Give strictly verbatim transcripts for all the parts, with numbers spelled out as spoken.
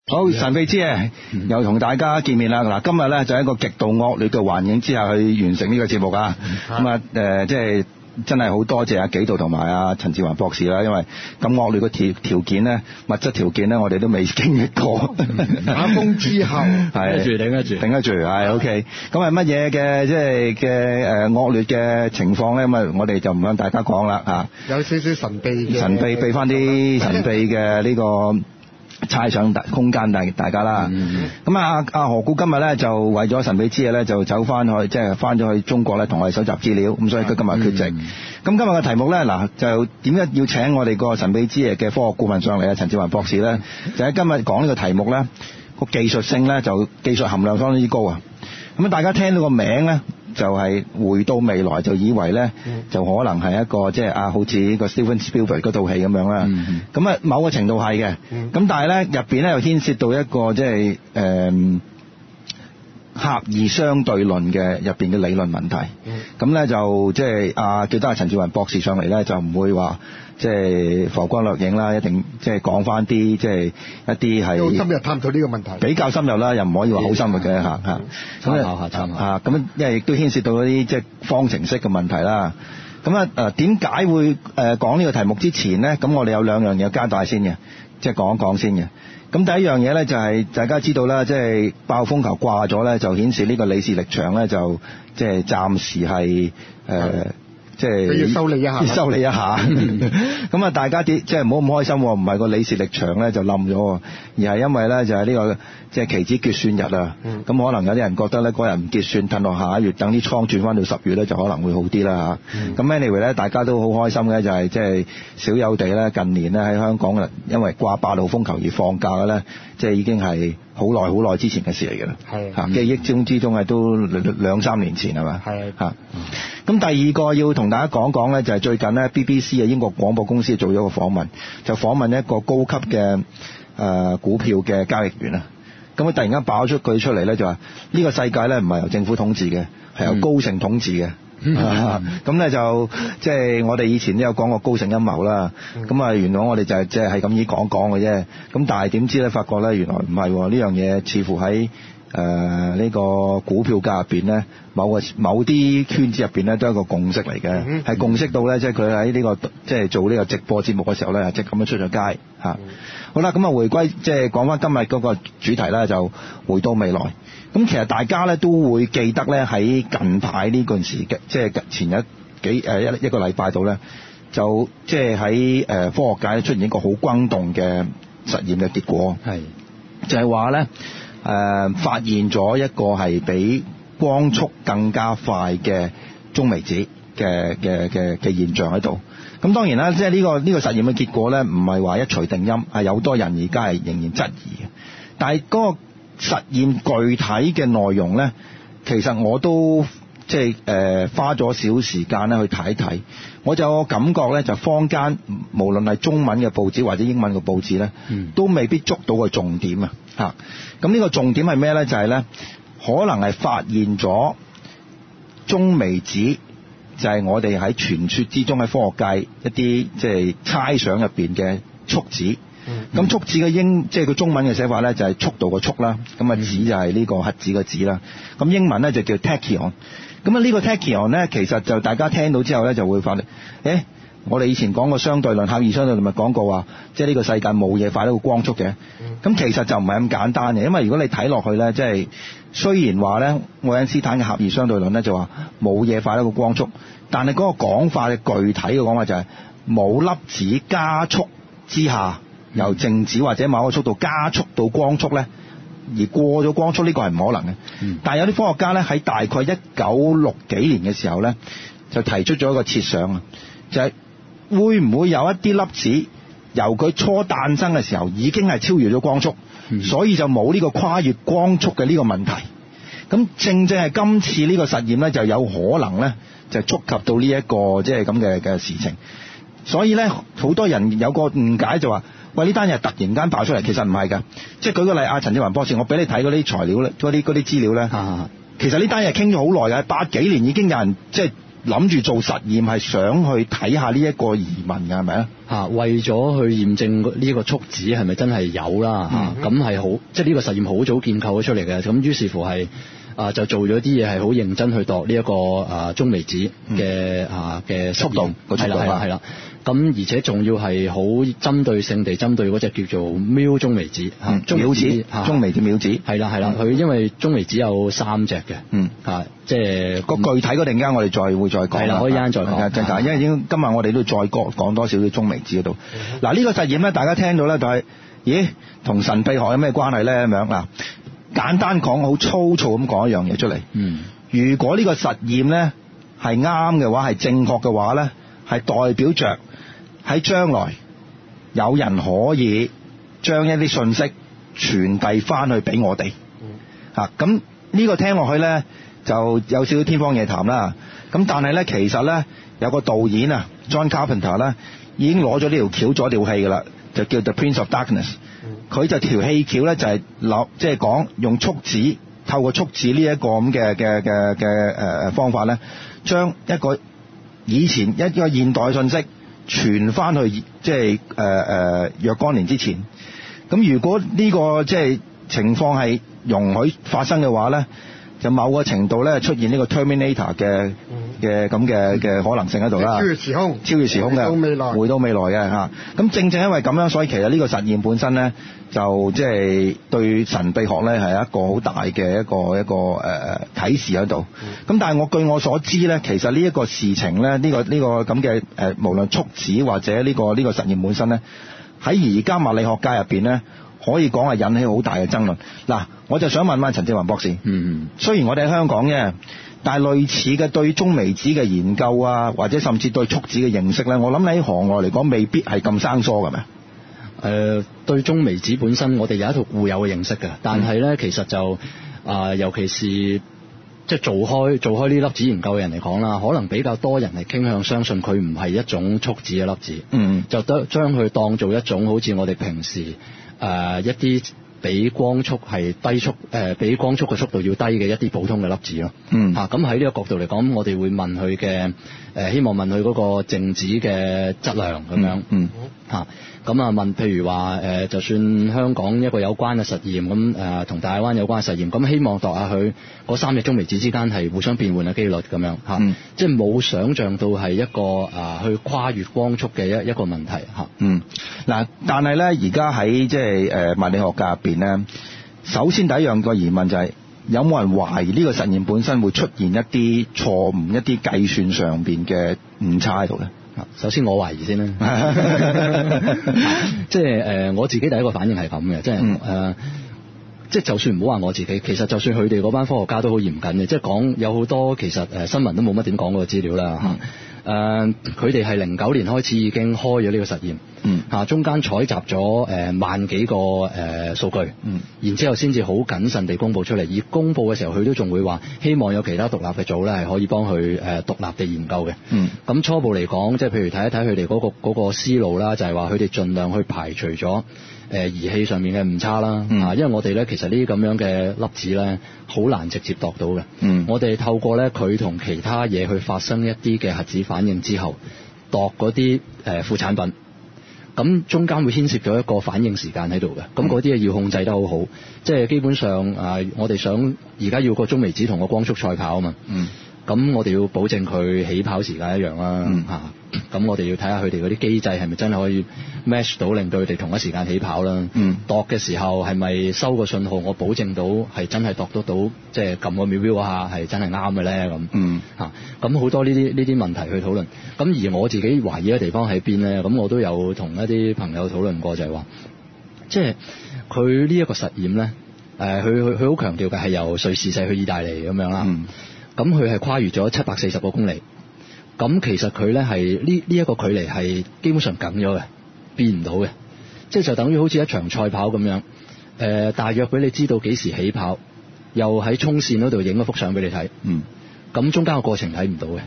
好，神秘之夜又同大家見面啦！嗱，今日咧就喺一個極度惡劣嘅環境之下去完成呢個節目啊！咁啊誒，即係真係好多謝阿紀陶同埋阿陳志宏博士啦，因為咁惡劣嘅條條件咧，物質條件咧，我哋都未經歷過。 打風之後， 係頂得住，頂得住， 頂得住，係 OK。咁係乜嘢嘅即係嘅誒惡劣嘅情況咧？咁啊，我哋就唔向大家講啦嚇。 有少少神秘嘅， 神秘俾翻啲神秘嘅呢個猜想空間大大家啦。咁啊阿何故今日咧就為咗神秘之夜咧就走翻去即係翻咗去中國咧同我哋搜集資料，咁所以佢今日缺席。咁、嗯、今日嘅題目咧嗱就點解要請我哋個神秘之夜嘅科學顧問上嚟啊？陳志宏博士咧就喺今日講呢個題目咧個技術性咧就技術含量相當之高啊！咁大家聽到個名咧就係回到未來，就以為咧、嗯、就可能係一個即係啊，好似個 Steven Spielberg 嗰套戲咁樣啦。咁啊、嗯，某個程度係嘅。咁、嗯、但係咧入邊咧又牽涉到一個即係誒狹義相對論嘅入邊嘅理論問題。咁咧、嗯、就即係啊，記得阿陳志宏博士上嚟咧就唔會話即係浮光掠影啦，一定即係講翻啲即係一啲係好深入探討呢個問題， 比較深入啦，又唔可以話好深入嘅嚇嚇。 參考下參考嚇咁，因為亦都牽涉到嗰啲即係方程式嘅問題啦。咁啊誒點解會誒講呢個題目之前咧？咁我哋有兩樣嘢交代先嘅，即係講一講先嘅。咁第一樣嘢咧就係大家知道啦，即係爆風球掛咗咧，就顯示呢個李氏力場咧就即係暫時係誒。即係要修理一下， 要修理一下。咁啊，大家啲即係唔好咁開心喎，唔係個李氏力場咧就冧咗，而係因為咧就係呢個即係期指結算日啊。咁、嗯、可能有啲人覺得咧嗰日唔結算，褪落下一月，等啲倉轉翻到十月咧就可能會好啲啦嚇。咁 anyway 咧，大家都好開心嘅就係即係少有地咧近年咧喺香港啊，因為掛八號風球而放假嘅咧，即係已經係好耐好耐之前嘅事嚟嘅啦。係嚇，記憶中之中係都兩三年前係嘛？係嚇。咁第二個要同大家講講咧，就係最近咧 B B C 啊英國廣播公司做咗個訪問，就訪問一個高級嘅誒、呃、股票嘅交易員啊。咁佢突然間爆出句出嚟咧，就話呢個世界咧唔係由政府統治嘅，係由高盛統治嘅。咁咧就即係我哋以前都有講過高盛陰謀啦。咁啊原來我哋就係即係係咁意講講嘅啫。咁但係點知咧，發覺咧原來唔係呢樣嘢，似乎喺誒呢、呃這個股票界入邊咧，某個某啲圈子入邊咧都係一個共識嚟嘅，係、嗯嗯、共識到咧，即係佢喺呢個即係做呢個直播節目嘅時候咧，即係咁樣出咗街嚇。嗯、好啦，咁啊回歸即係講翻今日嗰個主題咧，就回到未來。咁其實大家咧都會記得咧，喺近排呢陣時嘅，即係前一幾誒一一個禮拜度咧，就即係喺誒科學界出現一個好轟動嘅實驗嘅結果，係是就係話咧。誒、呃、發現咗一個係比光速更加快嘅中微子嘅嘅嘅嘅現象喺度。咁當然啦，即係呢個呢、呢個實驗嘅結果咧，唔係話一錘定音，係有好多人而家係仍然質疑嘅。但係嗰個實驗具體嘅內容咧，其實我都即係誒、呃、花咗少時間咧去睇一睇。我就有個感覺咧，就坊間無論係中文嘅報紙或者英文嘅報紙咧，嗯、都未必捉到個重點啊！嚇，咁呢個重點係咩咧？就係、是、咧，可能係發現咗中微子，就係我哋喺傳說之中喺科學界一啲即係猜想入邊嘅速子。咁、嗯、速子嘅英即係佢中文嘅寫法咧，就係速度嘅速啦。咁啊子就係呢個核子嘅子啦。咁英文咧就叫 tachyon。咁啊呢個 tachyon 咧，其實就大家聽到之後咧就會發覺，誒，我哋以前講過相對論，狹義相對論咪講過話，即係呢個世界冇嘢快得過光速嘅。咁、嗯、其實就唔係咁簡單嘅，因為如果你睇落去咧，即係雖然話咧愛因斯坦嘅狹義相對論咧就話冇嘢快得過光速，但係嗰個講法嘅具體嘅講法就係、是、冇粒子加速之下，由靜止或者某個速度加速到光速咧。而過咗光速呢個係唔可能嘅，嗯、但係有啲科學家咧喺大概一九六幾年嘅時候咧，就提出咗一個設想啊，就係、是、會唔會有一啲粒子由佢初誕生嘅時候已經係超越咗光速，嗯、所以就冇呢個跨越光速嘅呢個問題。咁正正係今次呢個實驗咧，就有可能咧就觸及到呢一個即係咁嘅嘅事情。所以咧，好多人有個誤解就話，喂，呢單嘢突然間爆出嚟，其實唔係㗎。即係舉個例，阿陳志宏博士，我俾你睇嗰啲材料咧，嗰啲嗰啲資料咧，啊、其實呢單嘢傾咗好耐嘅，八幾年已經有人即係諗住做實驗係想去睇下呢一個移民㗎，係咪啊？ 嚇，為咗去驗證呢個宿址係咪真係有啦嚇，咁係好，即係呢個實驗好早建構咗出嚟嘅，咁於是乎係啊就做咗啲嘢係好認真去度呢一個啊中微子嘅啊嘅速度個速度係啦係啦。咁而且仲要係好針對性地針對嗰隻叫做喵中微子嚇， 秒子中微嘅秒子係啦係啦，佢因為中微子有三隻嘅，嗯嚇，即係個具體嗰陣間我哋再會再講， 係啦，可以啱再講， 陣間因為已經今日我哋都再講講多少少中微子嗰度。嗱呢個實驗咧，大家聽到咧就係，咦同神秘學有咩關係咧咁樣嗱？簡單講，好粗糙咁講一樣嘢出嚟。嗯，如果呢個實驗咧係啱嘅話，係正確嘅話咧，係代表着喺將來有人可以將一啲信息傳遞翻去俾我哋。嚇，咁呢個聽落去咧就有少少天方夜譚啦。咁但係咧其實咧有個導演啊 John Carpenter 咧已經攞咗呢條橋做一條戲㗎啦，就叫 The Prince of Darkness。佢就條戲橋咧就係諗即係講用速子，透過速子呢一個咁嘅嘅嘅嘅誒方法咧，將一個以前一個現代信息傳翻去即係誒誒若干年之前。咁如果呢個即係情況係容許發生嘅話咧，就某個程度咧出現呢個 Terminator 嘅嘅咁嘅嘅可能性喺度啦。超越時空，超越時空嘅，回到未來，回到未來嘅嚇。咁正正因為咁樣，所以其實呢個實驗本身咧，就即係對神秘學咧係一個好大嘅一個一個誒、呃、啟示喺度。咁、嗯、但係我據我所知咧，其實呢一個事情咧，呢、呢個呢、呢個咁嘅誒，無論速子或者呢、呢個呢、呢個實驗本身咧，喺而家物理學界入邊咧，可以講係引起好大嘅爭論。嗱，我就想問問陳志宏博士，嗯，雖然我哋喺香港啫，但係類似嘅對中微子嘅研究啊，或者甚至對速子嘅認識咧，我諗你喺行內嚟講未必係咁生疏嘅咩？ 誒、呃、對中微子本身，我哋有一套固有嘅認識嘅，但係咧、嗯、其實就啊、呃，尤其是即係做開做開呢粒子研究嘅人嚟講啦，可能比較多人係傾向相信佢唔係一種速子嘅粒子，嗯，就得將佢當做一種好似我哋平時誒、呃、一啲比光速係低速誒、呃、比光速嘅速度要低嘅一啲普通嘅粒子咯，嗯，嚇咁喺呢個角度嚟講，我哋會問佢嘅誒，希望問佢嗰個靜子嘅質量咁樣，嗯，嚇。咁啊問，譬如話誒，就算香港一個有關嘅實驗，咁誒同大灣有關嘅實驗，咁希望度下佢嗰三隻中微子之間係互相變換嘅機率咁樣嚇，嗯、即係冇想像到係一個啊去跨越光速嘅一一個問題嚇。嗯， 嗱，但係咧而家喺即係誒物理學界入邊咧，首先第一樣個疑問就係、是、有冇人懷疑呢個實驗本身會出現一啲錯誤、一啲計算上邊嘅誤差喺度咧？ 首先我懷疑先啦，即係誒我自己第一個反應係咁嘅，即係誒、嗯呃，即係就算唔好話我自己，其實就算佢哋嗰班科學家都好嚴謹嘅，即係講有好多其實誒新聞都冇乜點講過嘅資料啦嚇。誒佢哋係零九年開始已經開咗呢個實驗，嗯嚇，中間採集咗誒萬幾個誒數據，嗯，然之後先至好謹慎地公佈出嚟。而公佈嘅時候，佢都仲會話希望有其他獨立嘅組咧係可以幫佢誒獨立地研究嘅，嗯。咁初步嚟講，即係譬如睇一睇佢哋嗰個嗰個思路啦，就係話佢哋盡量去排除咗誒儀器上面嘅誤差啦，嗯，因為我哋咧其實呢啲咁樣嘅粒子咧好難直接度到嘅，嗯。我哋透過咧佢同其他嘢去發生一啲嘅核子反應之後，度嗰啲誒副產品，咁中間會牽涉咗一個反應時間喺度嘅，咁嗰啲嘢要控制得好好，即係基本上啊，我哋想而家要個中微子同個光速賽跑啊嘛，嗯。咁我哋要保證佢起跑時間一樣啦，嚇、嗯。咁我哋要睇下佢哋嗰啲機制係咪真係可以 match 到，令到佢哋同一時間起跑啦。嗯。度嘅時候係咪收個信號，我保證到係真係度得到，即係撳個秒表嗰下係真係啱嘅咧咁。嗯。嚇。咁好多呢啲呢啲問題去討論。咁而我自己懷疑嘅地方喺邊咧？咁我都有同一啲朋友討論過，就係話，即係佢呢一個實驗咧，誒，佢佢佢好強調嘅係由瑞士射去意大利咁樣啦。嗯。咁佢係跨越咗七百四十個公里，咁其實佢咧係呢呢一個距離係基本上梗咗嘅，變唔到嘅，即係就等於好似一場賽跑咁樣，誒、呃、大約俾你知道幾時起跑，又喺衝線嗰度影一幅相俾你睇，嗯，咁中間個過程睇唔到嘅，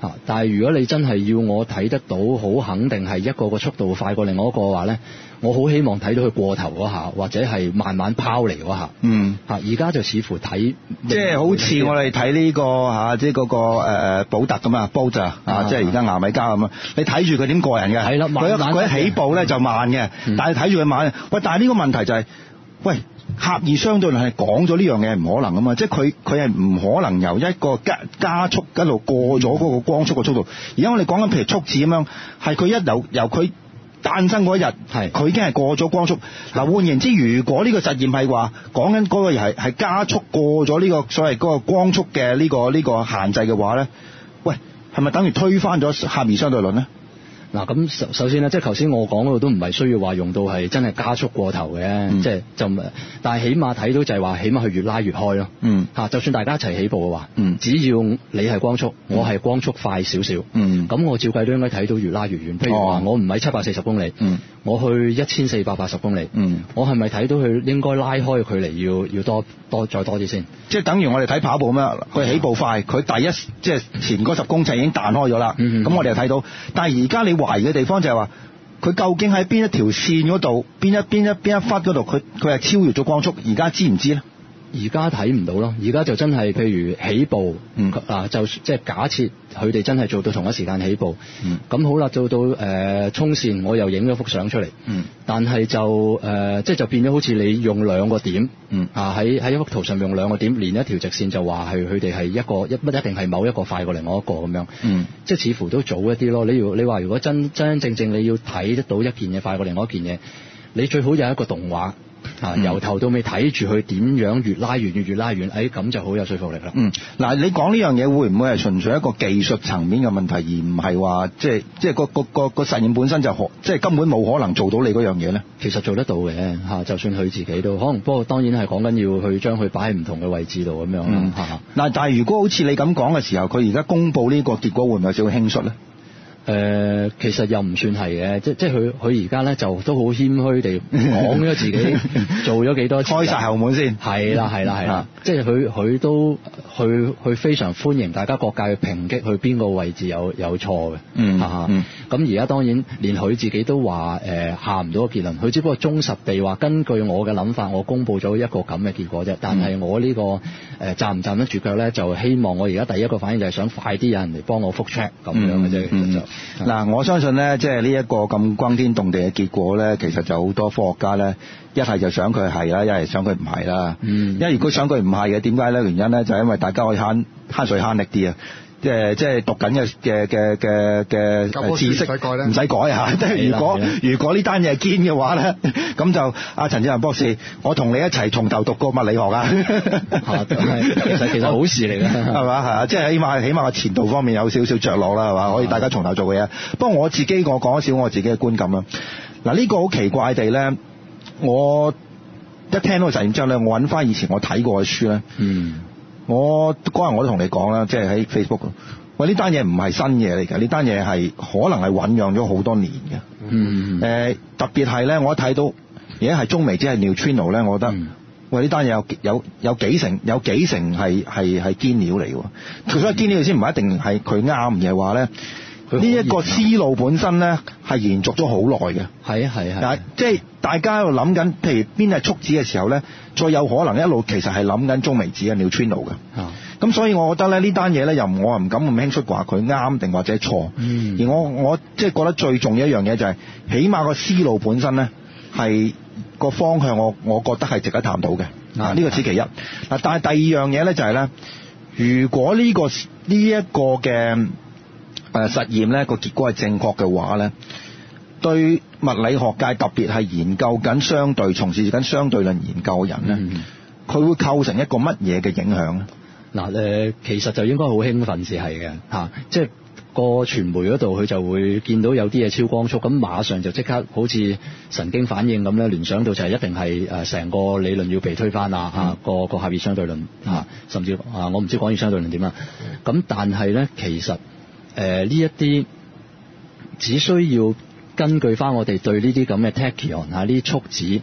嚇，但係如果你真係要我睇得到好肯定係一個個速度快過另外一個嘅話咧，我好希望睇到佢過頭嗰下，或者係慢慢拋離嗰下。嗯，嚇，而家就似乎睇即係好似我哋睇呢個嚇，即係嗰個誒保特咁啊，保特啊，即係而家牙買加咁啊，你睇住佢點過人嘅， 係啦， 佢佢一起步咧就慢嘅， 嗯、 但係睇住佢慢。喂，但係呢個問題就係、是，喂。狹義相對論係講咗呢樣嘢唔可能啊嘛，即係佢佢係唔可能由一個加加速一路過咗嗰個光速嘅速度。而家我哋講緊譬如速子咁樣，係佢一由由佢誕生嗰一日，係佢已經係過咗光速。嗱，換言之，如果呢個實驗係話講緊嗰個係係加速過咗呢個所謂嗰個光速嘅呢個呢個限制嘅話咧，喂，係咪等於推翻咗狹義相對論咧？ 嗱，咁首首先咧，即係頭先我講嗰度都唔係需要話用到係真係加速過頭嘅，嗯、即係就唔，但係起碼睇到就係話，起碼佢越拉越開咯。嗯，嚇，就算大家一齊起步嘅話，嗯，只要你係光速，嗯、我係光速快少少，嗯，咁我照計都應該睇到越拉越遠。譬如話，我唔係七百四十公里，嗯，我去一千四百八十公里，嗯，我係咪睇到佢應該拉開嘅距離要要多多再多啲先？即係等於我哋睇跑步咁樣，佢起步快，佢第一即係前嗰十公尺已經彈開咗啦。咁、嗯、我哋就睇到，但係而家你懷疑嘅地方就係話，佢究竟喺邊一條線嗰度，邊一邊一邊一忽嗰度，佢佢係超越咗光速，而家知唔知咧？而家睇唔到咯，而家就真係譬如起步，嗯啊，就即係假設佢哋真係做到同一時間起步，嗯，咁好啦，做到誒、呃、衝線，我又影咗幅相出嚟，嗯，但係就誒、呃、即係就變咗好似你用兩個點，嗯啊喺喺一幅圖上面用兩個點連一條直線，就話係佢哋係一個一乜一定係某一個快過另外一個咁樣，嗯，即係似乎都早一啲咯。你如你話如果真真正正你要睇得到一件嘢快過另外一件嘢，你最好有一個動畫。啊！由頭到尾睇住佢點樣越拉越遠，越拉越遠，誒咁就好有說服力啦。嗯，嗱，你講呢樣嘢會唔會係純粹一個技術層面嘅問題，而唔係話即係即係個個個個實驗本身就可即係根本冇可能做到你嗰樣嘢咧？其實做得到嘅嚇，就算佢自己都可能，不過當然係講緊要去將佢擺喺唔同嘅位置度咁樣啦。嗯，嗱，但係如果好似你咁講嘅時候，佢而家公佈呢個結果會唔會有少少輕率咧？誒、呃，其實又唔算係嘅，即即係佢佢而家咧就都好謙虛地講咗自己做咗幾多次，開晒後門先，係啦係啦係啦，即係佢佢都佢佢非常歡迎大家各界去抨擊佢邊個位置有有錯嘅，嗯嚇，咁而家當然連佢自己都話誒下唔到個結論，佢只不過忠實地話根據我嘅諗法，我公佈咗一個咁嘅結果啫，但係我呢、這個誒、呃、站唔站得住腳咧，就希望我而家第一個反應就係想快啲有人嚟幫我覆 check 咁樣嘅啫，嗯、其實就。嗱、嗯，我相信咧，即係呢一個咁轟天動地嘅結果咧，其實就好多科學家咧，一係就想佢係啦，一係想佢唔係啦。嗯。因為如果想佢唔係嘅，點解咧？原因咧就係因為大家可以慳慳水慳力啲啊！即係即係讀緊嘅嘅嘅嘅嘅知識，唔使改啊！即係如果如果呢單嘢係堅嘅話咧，咁就阿陳志宏博士，我同你一齊從頭讀過物理學啊！其實其實好事嚟嘅，係嘛？係啊！即係起碼起碼個前途方面有少少着落啦，係嘛？可以大家從頭做嘅嘢。不過我自己我講少我自己嘅觀感啦。嗱，呢個好奇怪地咧，我一聽到個實驗之後咧，我揾翻以前我睇過嘅書咧。嗯。我嗰日我都同你講啦，即係喺 Facebook。喂，呢單嘢唔係新嘢嚟㗎，呢單嘢係可能係醖釀咗好多年嘅。嗯。誒、呃，特別係咧，我睇到而家係中微子係 neutrino 咧，我覺得，嗯、喂，呢單嘢有有有幾成有幾成係係係堅料嚟㗎。佢所謂堅料先唔係一定係佢啱，而係話咧。呢一個思路本身咧係延續咗好耐嘅，係啊係啊，但係即係大家喺度諗緊，譬如邊係速子嘅時候咧，再有可能一路其實係諗緊中微子嘅 neutrino 嘅，啊，咁所以我覺得咧呢單嘢咧又我唔敢咁輕率話佢啱定或者錯，嗯，而我我即係覺得最重要一樣嘢就係、是，起碼個思路本身咧係個方向我，我我覺得係值得探討嘅，啊，呢個此其一，嗱，但係第二樣嘢咧就係、是、咧，如果呢、這個呢一、這個嘅誒實驗咧個結果係正確嘅話咧，對物理學界特別係研究緊相對、從事緊相對論研究嘅人咧，佢、嗯、會構成一個乜嘢嘅影響咧？嗱誒，其實就應該好興奮先係嘅嚇，即係個傳媒嗰度佢就會見到有啲嘢超光速，咁馬上就即刻好似神經反應咁咧，聯想到就係一定係誒成個理論要被推翻啊！嚇、嗯、個個狹義相對論嚇、嗯，甚至啊我唔知廣義相對論點啦，咁但係咧其實。誒呢一啲只需要根據翻我哋對呢啲咁嘅 tachyon 嚇呢啲速子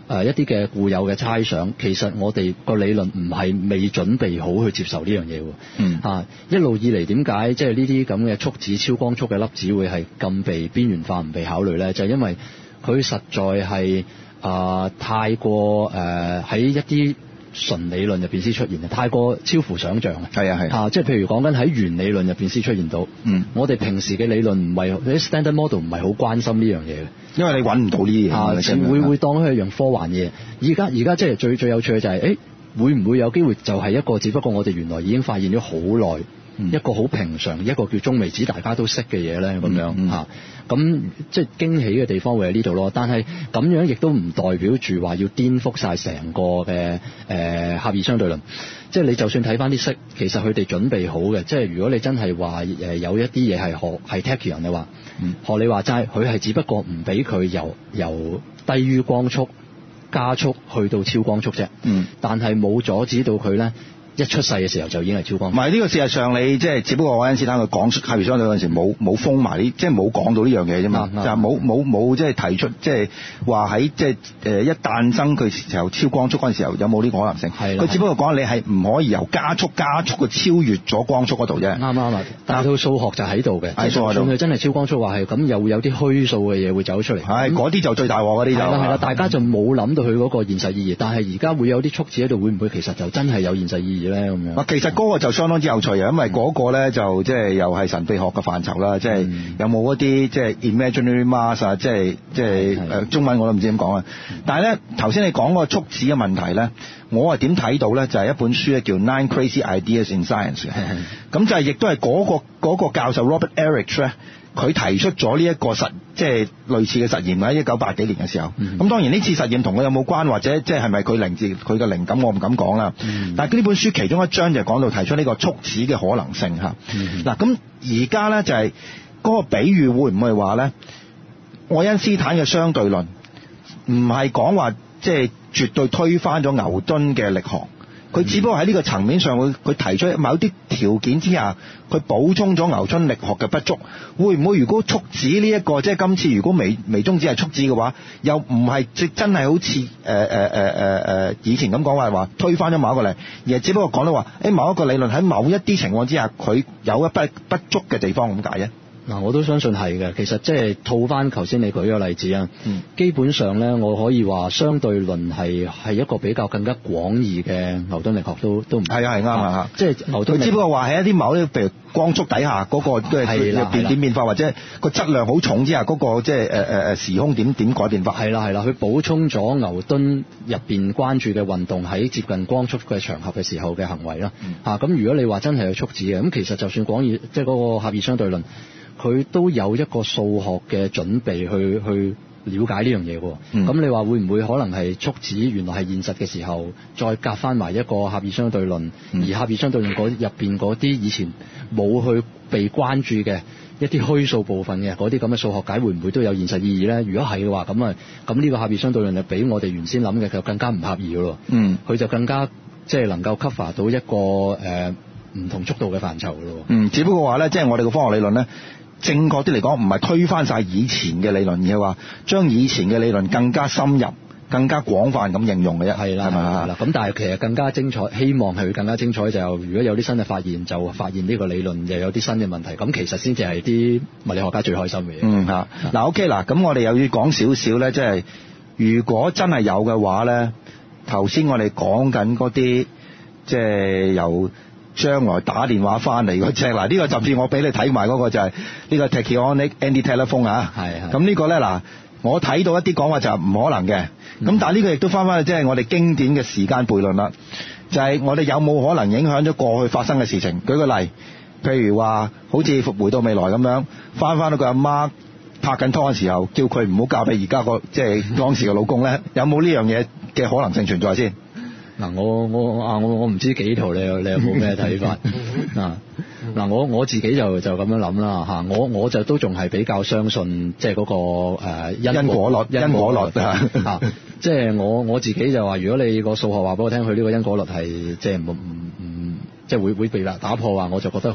誒一啲嘅固有嘅猜想，其實我哋個理論唔係未準備好去接受呢樣嘢喎。 嗯。 嚇，一路以嚟點解即係呢啲咁嘅速子、超光速嘅粒子會係咁被邊緣化、唔被考慮咧？就係因為佢實在係啊、呃、太過誒喺、呃、一啲純理論入邊先出現嘅，太過超乎想像啊！ 係啊係啊，即係譬如講緊喺原理論入邊先出現到。嗯。我哋平時嘅理論唔係啲 standard model 唔係好關心呢樣嘢嘅， 因為你揾唔到呢啲嘢。 啊，會會當佢係樣科幻嘢。而家而家即係最最有趣嘅就係、是，誒會唔會有機會就係一個只不過我哋原來已經發現咗好耐。嗯、一個好平常一個叫中微子大家都識嘅嘢咧，咁樣嚇，咁、嗯嗯啊、即係驚喜嘅地方會喺呢度咯。但係咁樣亦都唔代表住話要顛覆晒成個嘅誒狹義相對論。即係你就算睇翻啲式，其實佢哋準備好嘅。即係如果你真係話誒有一啲嘢係學係 tachyon 嘅話，嗯、學你話齋，佢係只不過唔俾佢由由低於光速加速去到超光速啫。嗯，但係冇阻止到佢咧。一出世嘅時候就已經係超光速。唔係呢個事實上你即係只不過愛因斯坦佢講狹義相對論嗰陣時冇冇封埋呢，即係冇講到呢樣嘢啫嘛，就係冇冇冇即係提出即係話喺即係誒一誕生佢時候超光速嗰陣時候有冇呢個可能性？係。佢只不過講你係唔可以由加速加速去超越咗光速嗰度啫。啱啱啊！但係套數學就喺度嘅。係數學度。佢真係超光速話係咁，又會有啲虛數嘅嘢會走出嚟。係嗰啲就最大鑊嗰啲就。係啦係啦，大家就冇諗到佢嗰個現實意義，但係而家會有啲速子喺度，會唔會其實就真係有現實意義？咁樣，其實嗰個就相當之有趣啊，因為嗰個咧就即係又係神秘學嘅範疇啦，即係有冇一啲即係 imaginary mass 啊，即係即係誒中文我都唔知點講啊。但係咧頭先你講嗰個速子嘅問題咧，我係點睇到咧？就係一本書咧叫 Nine Crazy Ideas in Science 嘅，咁就係亦都係嗰個嗰個教授 Robert Erich 咧。佢提出咗呢一個實，即係類似嘅實驗喺一九八幾年嘅時候。咁、嗯、當然呢次實驗同佢有冇關，或者即係係咪佢嚟自佢嘅靈感，我唔敢講啦。嗯、但係呢本書其中一章就講到提出呢個速子嘅可能性嚇。嗱咁而家咧就係、是、嗰個比喻會唔會話咧？愛因斯坦嘅相對論唔係講話即係絕對推翻咗牛頓嘅力學。佢只不過喺呢個層面上，佢佢提出某啲條件之下，佢補充咗牛頓力學嘅不足。會唔會如果速子呢、這、一個，即係今次如果微微中子係速子嘅話，又唔係即真係好似誒誒誒誒誒以前咁講話話推翻咗某一個例，而係只不過講到話誒某一個理論喺某一啲情況之下，佢有一不不足嘅地方咁解啫。嗱，我都相信係嘅。其實即係套翻頭先你舉個例子啊，嗯、基本上咧，我可以話相對論係係一個比較更加廣義嘅牛頓力學都都唔係啊，係啱啊，即係牛頓。佢只不過話喺一啲某啲譬如光速底下嗰、那個都係變點變化，或者個質量好重之下嗰、那個即係誒誒誒時空點點改變法。係啦係啦，佢補充咗牛頓入邊關注嘅運動喺接近光速嘅場合嘅時候嘅行為啦。嚇咁、嗯啊、如果你話真係有速子嘅，咁其實就算廣義即係嗰個狹義相對論。佢都有一個數學嘅準備去去了解呢樣嘢喎。咁、嗯、你話會唔會可能係速子原來係現實嘅時候，再夾翻埋一個狹義相對論，嗯、而狹義相對論入邊嗰啲以前冇去被關注嘅一啲虛數部分嘅嗰啲咁嘅數學解，會唔會都有現實意義咧？如果係嘅話，咁啊，咁呢個狹義相對論就比我哋原先諗嘅就更加唔狹義嘅咯。嗯，佢就更加即係、就是、能夠 cover 到一個誒唔、呃、同速度嘅範疇嘅咯。嗯，只不過話咧，即、就、係、是、我哋嘅科學理論咧。正確啲嚟講，唔係推翻晒以前嘅理論，而係話將以前嘅理論更加深入、更加廣泛咁應用嘅啫。係啦，係嘛？係啦。咁但係其實更加精彩，希望係更加精彩。就如果有啲新嘅發現，就發現呢個理論又有啲新嘅問題，咁其實先至係啲物理學家最開心嘅嘢。嗯嚇。嗱 OK 嗱，咁我哋又要講少少咧，即係如果真係有嘅話咧，頭先我哋講緊嗰啲即係由將來打電話翻嚟嗰隻嗱，呢個甚至我俾你睇埋嗰個就係呢個 Tachyonic Anti-Telephone 啊，係係。咁呢個咧嗱，我睇到一啲講話就係唔可能嘅，咁、嗯、但係呢個亦都翻翻去即係我哋經典嘅時間悖論啦，就係、是、我哋有冇可能影響咗過去發生嘅事情？舉個例，譬如話好似回到未來咁樣，翻翻到佢阿媽拍緊拖嘅時候，叫佢唔好嫁俾而家個即係當時嘅老公咧，有冇呢樣嘢嘅可能性存在先？嗱，我我啊我我唔知幾圖你有你有冇咩睇法啊？嗱，我我自己就就咁樣諗啦嚇，我我就都仲係比較相信即係嗰個誒因果律因果律啊，即係我我自己就話，如果你個數學話俾我聽，佢呢個因果律係即係唔唔唔即係會會被打破話，我就覺得佢唔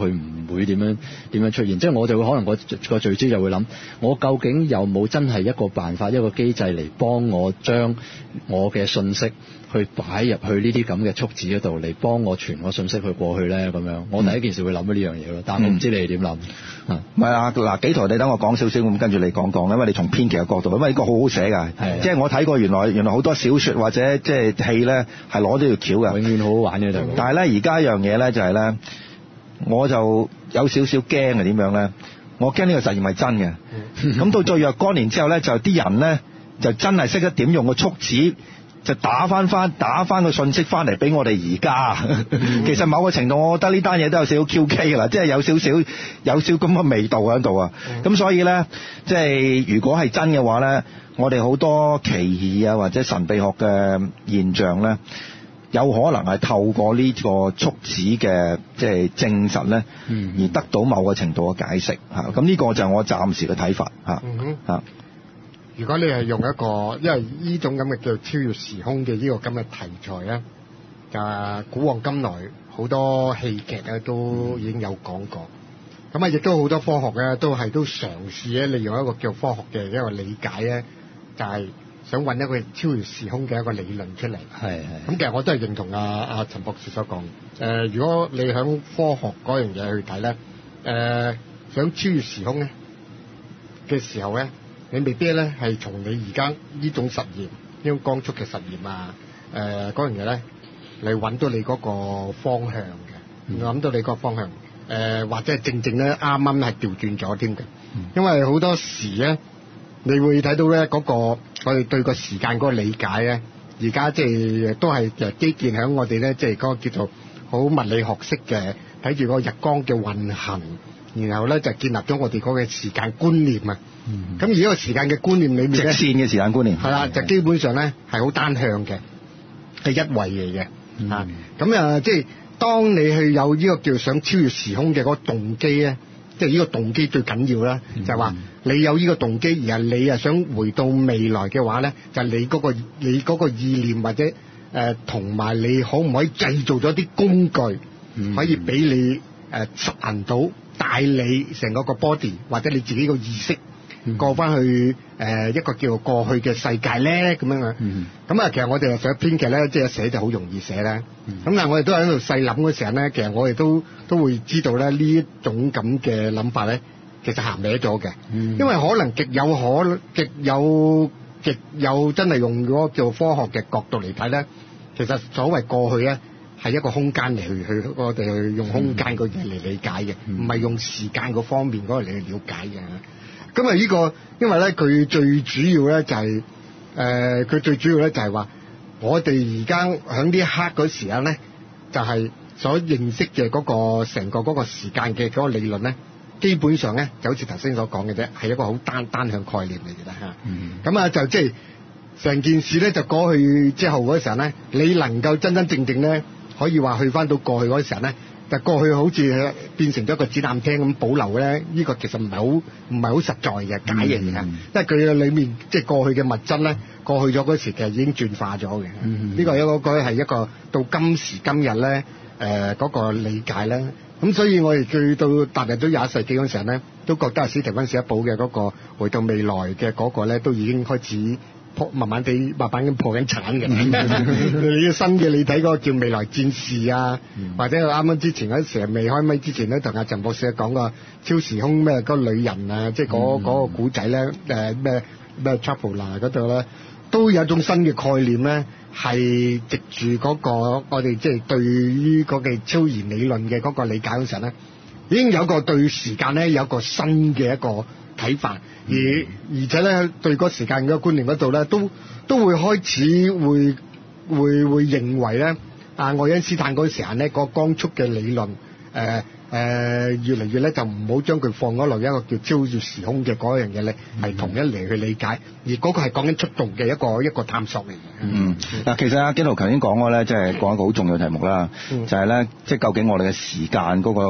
會點樣點樣出現。即係我就會可能個個聚焦就會諗，我究竟有冇真係一個辦法、一個機制嚟幫我將我嘅信息去擺入去呢啲咁嘅束子嗰度，嚟幫我傳個信息去過去咧？咁樣，我第一件事會諗呢樣嘢咯。但係我唔知你哋點諗。 唔係啊，嗱，紀陶，你等我講少少咁，跟住你講講，因為你從編劇嘅角度，因為呢個好好寫㗎，即係我睇過原來原來好多小説或者即係戲咧係攞呢條橋嘅， 永遠好好玩嘅。 但係咧而家一樣嘢咧就係咧，我就有少少驚係點樣咧？我驚呢個實驗係真嘅。咁到咗若干年之後咧，就啲人咧就真係識得點用個束子。就打翻翻打翻個信息翻嚟俾我哋而家，其實某個程度我覺得呢單嘢都有少少 Q K 㗎啦，即係有少少有少咁嘅味道喺度啊。咁所以咧，即係如果係真嘅話咧，我哋好多奇異啊或者神秘學嘅現象咧，有可能係透過呢個束子嘅即係證實咧，而得到某個程度嘅解釋嚇。咁呢個就係我暫時嘅睇法嚇嚇。 如果你係用一個，因為呢種咁嘅叫超越時空嘅呢個咁嘅題材咧，就古往今來好多戲劇咧都已經有講過，咁啊亦都好多科學咧都係都嘗試咧利用一個叫科學嘅一個理解咧，就係、是、想揾一個超越時空嘅一個理論出嚟。係係。咁其實我都係認同阿阿陳博士所講。誒、呃，如果你響科學嗰樣嘢去睇咧，誒、呃，想超越時空咧嘅時候咧。你未必咧係從你而家呢種實驗，呢種光速嘅實驗啊，誒嗰樣嘢咧，你揾到你嗰個方向嘅，諗、嗯、到你嗰個方向，誒、呃、或者係正正咧啱啱係調轉咗添嘅，因為好多時咧，你會睇到咧嗰、嗰個我哋對個時間嗰個理解咧，而家即係都係誒基建喺我哋咧，即係嗰個叫做好物理學式嘅睇住個日光嘅運行。然後咧就建立咗我哋嗰個時間觀念啊，咁、嗯、而呢個時間嘅觀念裏面咧，直線嘅時間觀念係啦，就基本上咧係好單向嘅，係一維嚟嘅、嗯、啊。咁啊，即係當你去有呢個叫想超越時空嘅嗰個動機咧，即係呢個動機最緊要啦、嗯，就係、是、話你有呢個動機，而係你啊想回到未來嘅話咧，就係、你嗰、嗰個你嗰個意念或者誒同埋你可唔可以製造咗啲工具，嗯、可以俾你誒、呃、實行到。帶你成個個 body 或者你自己個意識過翻去誒、呃、一個叫做過去嘅世界咧咁樣啊，咁、嗯、啊其實我哋寫編劇咧，即係寫就好容易寫啦。咁、嗯、但係我哋都喺度細諗嗰時候咧，其實我哋都都會知道咧呢一種咁嘅諗法咧，其實行歪咗嘅，因為可能極有可極有極有真係用嗰個叫科學嘅角度嚟睇咧，其實所謂過去咧。係一個空間嚟去去，我哋去用空間嗰嘢嚟理解嘅，唔、嗯、係用時間嗰方面嗰個嚟去了解嘅。咁啊，呢個因為咧，佢最主要咧就係、是、誒，佢、呃、最主要咧就係話，我哋而家喺呢一刻嗰時間咧，就係、是、所認識嘅嗰個成個嗰個時間嘅嗰個理論咧，基本上咧就好似頭先所講嘅啫，係一個好單單向概念嚟嘅啦嚇。咁、嗯、啊，就即係成件事咧，就過去之後嗰時候咧，你能夠真真正正咧。可以話去翻到過去嗰時候咧，就過去好似變成咗一個展覽廳咁保留咧。呢、呢個其實唔係好唔係好實在嘅假嘢嚟嘅，因為佢裏面即係過去嘅物質咧，過去咗嗰時其實已經轉化咗嘅。呢、嗯呢個一個個係一個到今時今日咧，誒、呃、嗰、嗰個理解咧。咁所以我哋去到踏入咗廿一世紀嗰陣時候咧，都覺得史提芬史匹堡嘅嗰個回到未來嘅嗰個咧，都已經開始。慢慢地、慢慢咁破緊產嘅。你嘅新嘅，你睇嗰個叫未來戰士啊，嗯、或者啱啱之前嗰時未開咪之前咧，同阿陳博士講個超時空咩嗰、嗰個女人啊，即係嗰嗰個古仔咧，誒咩咩 Traveler 嗰度咧，都有一種新嘅概念咧，係藉住嗰個我哋即係對於嗰個超然理論嘅嗰個理解嗰陣咧，已經有個對時間咧有個新嘅一個睇法，而而且咧對嗰時間嘅觀念嗰度咧，都都會開始會會會認為咧，啊愛因斯坦嗰時候咧個光速嘅理論，誒、呃、誒、呃、越嚟越咧就唔好將佢放咗落一個叫超越時空嘅嗰樣嘢咧，係、嗯、同一嚟去理解，而嗰個係講緊出動嘅一個一個探索嚟嘅。嗯，嗱、嗯， 其實阿紀陶頭先講過咧，即係講一個好重要嘅題目啦、嗯，就係、是、咧，即係究竟我哋嘅時間嗰、那個。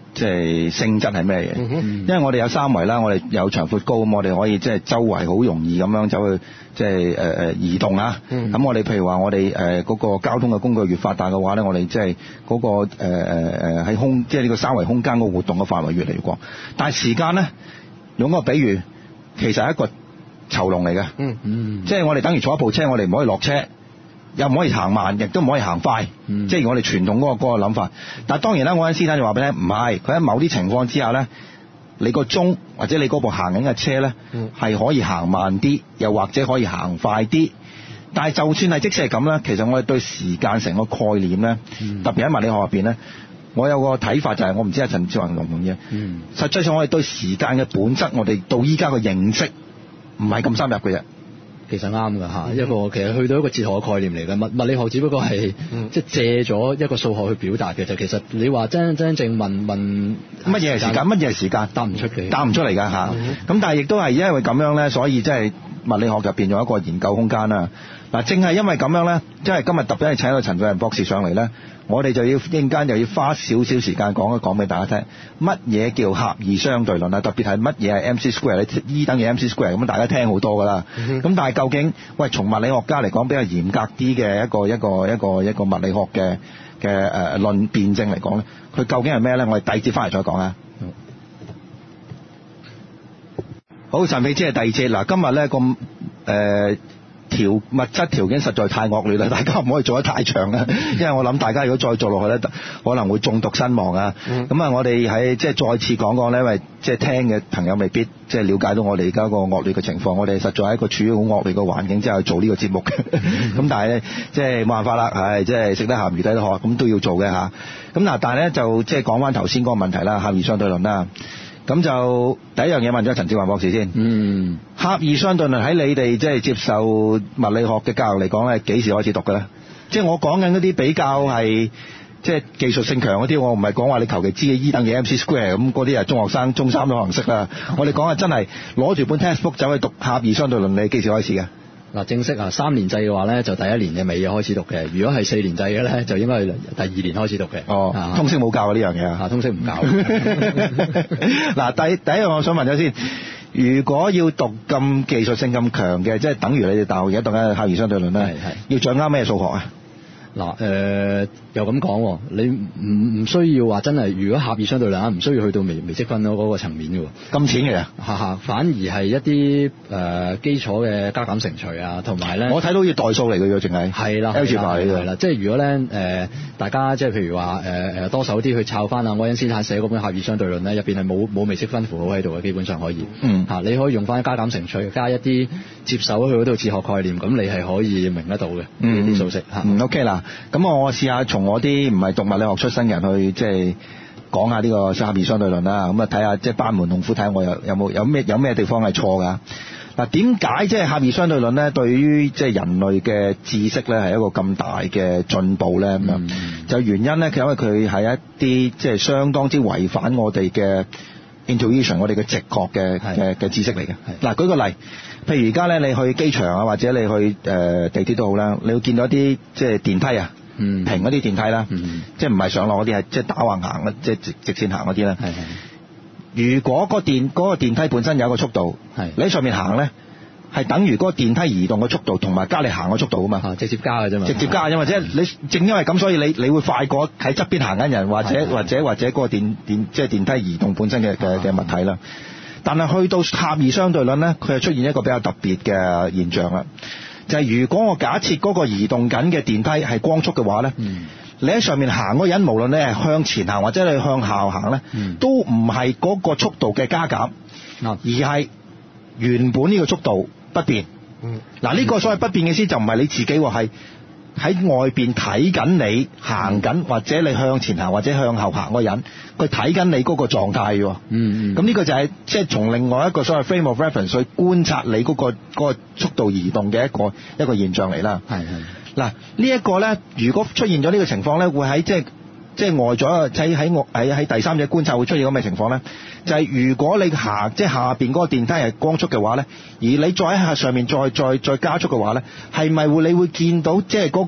即係性質係咩嘢？因為我哋有三維啦，我哋有長闊高，咁我哋可以即係周圍好容易咁樣走去即係誒誒移動啊。咁、嗯、我哋譬如話我哋誒嗰個交通嘅工具越發達嘅話咧，我哋即係嗰個誒誒誒喺空即係呢個三維空間個活動嘅範圍越嚟越廣。但係時間咧，用個比喻，其實係一個囚籠嚟嘅。嗯嗯，即係我哋等於坐一部車，我哋唔可以落車。又唔可以行慢，亦都唔可以行快，嗯、即係我哋傳統嗰個嗰個諗法。但係當然啦，愛因斯坦就話俾你聽，唔係佢喺某啲情況之下咧，你個鐘或者你嗰部行緊嘅車咧，係、嗯、可以行慢啲，又或者可以行快啲。但係就算係即使係咁咧，其實我哋對時間成個概念咧，嗯、特別喺物理學入邊咧，我有個睇法就係、是，我唔知阿陳志宏同唔同意。嗯，實際上我哋對時間嘅本質，我哋到依家嘅認識唔係咁深入嘅啫。 其實啱㗎嚇，一個其實去到一個哲學嘅概念嚟嘅，物物理學只不過係即係借咗一個數學去表達嘅，就其實你話真真正問問乜嘢係時間，乜嘢係時間， 答唔出嘅， 答唔出嚟㗎嚇。咁、嗯、但係亦都係因為咁樣咧，所以即係物理學入邊有一個研究空間啦。嗱，正係因為咁樣咧，即係今日特別係請到陳俊仁博士上嚟咧，我哋就要一陣間又要花少少時間講一講俾大家聽，乜嘢叫狹義相對論啊？特別係乜嘢係 M C square 咧 ？E 等於 M C square 咁，大家聽好多㗎啦。咁、嗯、但係究竟喂，從物理學家嚟講比較嚴格啲嘅一個一個一個一個物理學嘅嘅誒論辯證嚟講咧，佢究竟係咩咧？我哋第二節翻嚟再講啊。嗯、好，神秘之係第二節嗱，今日咧咁誒。條物質條件實在太惡劣啦，大家唔可以做得太長啦，因為我諗大家如果再做落去咧，可能會中毒身亡啊。咁啊、嗯，我哋喺即係再次講講咧，因為即係聽嘅朋友未必即係了解到我哋而家個惡劣嘅情況，我哋實在喺一個處於好惡劣嘅環境之下去做呢個節目嘅。咁、嗯、但係咧，即係冇辦法啦，係即係食得鹹魚抵得渴，咁都要做嘅嚇。咁嗱，但係咧就即係講翻頭先嗰個問題啦，狹義相對論啦。咁就第一樣嘢問咗陳志宏博士先。嗯，狹義相對論喺你哋即係接受物理學嘅教育嚟講咧，幾時開始讀嘅咧？即係我講緊嗰啲比較係即係技術性強嗰啲，我唔係講話你求其知嘅 E 等於 M C square 咁嗰啲係中學生中三都可能識啦。我哋講係真係攞住本 textbook 走去讀狹義相對論，你幾時開始嘅？ 嗱，正式啊，三年制嘅話咧，就第一年嘅尾開始讀嘅；如果係四年制嘅咧，就應該係第二年開始讀嘅。哦，啊、 通識冇教啊呢樣嘢啊， 通識唔教。 嗱，第第一樣我想問咗先，如果要讀咁技術性咁強嘅，即係等於你哋大學而家讀緊狹義相對論咧，係係要掌握咩數學啊？ 嗱，誒又咁講，你唔唔需要話真係，如果狹義相對論啊，唔需要去到微微積分嗰個層面嘅喎。咁淺嘅，嚇嚇，反而係一啲誒、呃、基礎嘅加減乘除啊，同埋咧， 我睇到要代數嚟嘅啫，淨係係啦，係啦，即係如果咧誒、呃、大家即係譬如話誒誒多手啲去抄翻啊愛因斯坦寫嗰本狹義相對論咧，入邊係冇冇微積分符號喺度嘅，基本上可以，嗯嚇，你可以用翻加減乘除，加一啲接手去嗰度哲學概念，咁你係可以明得到嘅，嗯啲數式嚇。 嗯 OK 啦。咁我試下從我啲唔係讀物理學出身嘅人去即係講下呢個狹義相對論啦。咁啊睇下即係班門弄斧，睇下我有有冇有咩有咩地方係錯㗎。嗱，點解即係狹義相對論咧對於即係人類嘅知識咧係一個咁大嘅進步咧咁樣？嗯、就原因咧，佢因為佢係一啲即係相當之違反我哋嘅 intuition，我哋嘅直覺嘅嘅嘅知識嚟嘅。嗱，舉個例。譬如而家咧，你去機場啊，或者你去誒、呃、地鐵都好啦，你會見到一啲即係電梯啊，嗯、平嗰啲電梯啦，嗯、即係唔係上落嗰啲，係即係打橫行嘅，即係直直線行嗰啲啦。係係。如果個電嗰、嗰個電梯本身有一個速度，係你喺上面行咧，係等於嗰個電梯移動嘅速度同埋加你行嘅速度啊嘛，直接加嘅啫嘛，直接加嘅，或者你正因為咁，所以你你會快過喺側邊行緊人，或者係係或者或者嗰個電電即係電梯移動本身嘅嘅嘅物體啦。但係去到狹義相對論咧，佢係出現一個比較特別嘅現象啦，就係、是、如果我假設嗰個移動緊嘅電梯係光速嘅話咧，嗯、你喺上面行嗰個人，無論你係向前行或者你向下行咧，嗯、都唔係嗰個速度嘅加減，嗯、而係原本呢個速度不變。嗱、嗯，呢、呢個所謂不變嘅意思就唔係你自己喎，係喺外邊睇緊你行緊，或者你向前行或者向後行嗰個人，佢睇緊你嗰個狀態喎。嗯嗯。咁呢個就係即係從另外一個所謂 frame of reference 去觀察你嗰個嗰個速度移動嘅一個一個現象嚟啦。係係。嗱，呢一個咧，如果出現咗呢個情況咧，會喺即係即係外咗喺喺我喺喺第三者觀察會出現咁嘅情況咧，就係、是、如果你行即係下邊嗰個電梯係光速嘅話咧，而你再喺上面再再再加速嘅話咧，係咪會你會見到即係嗰個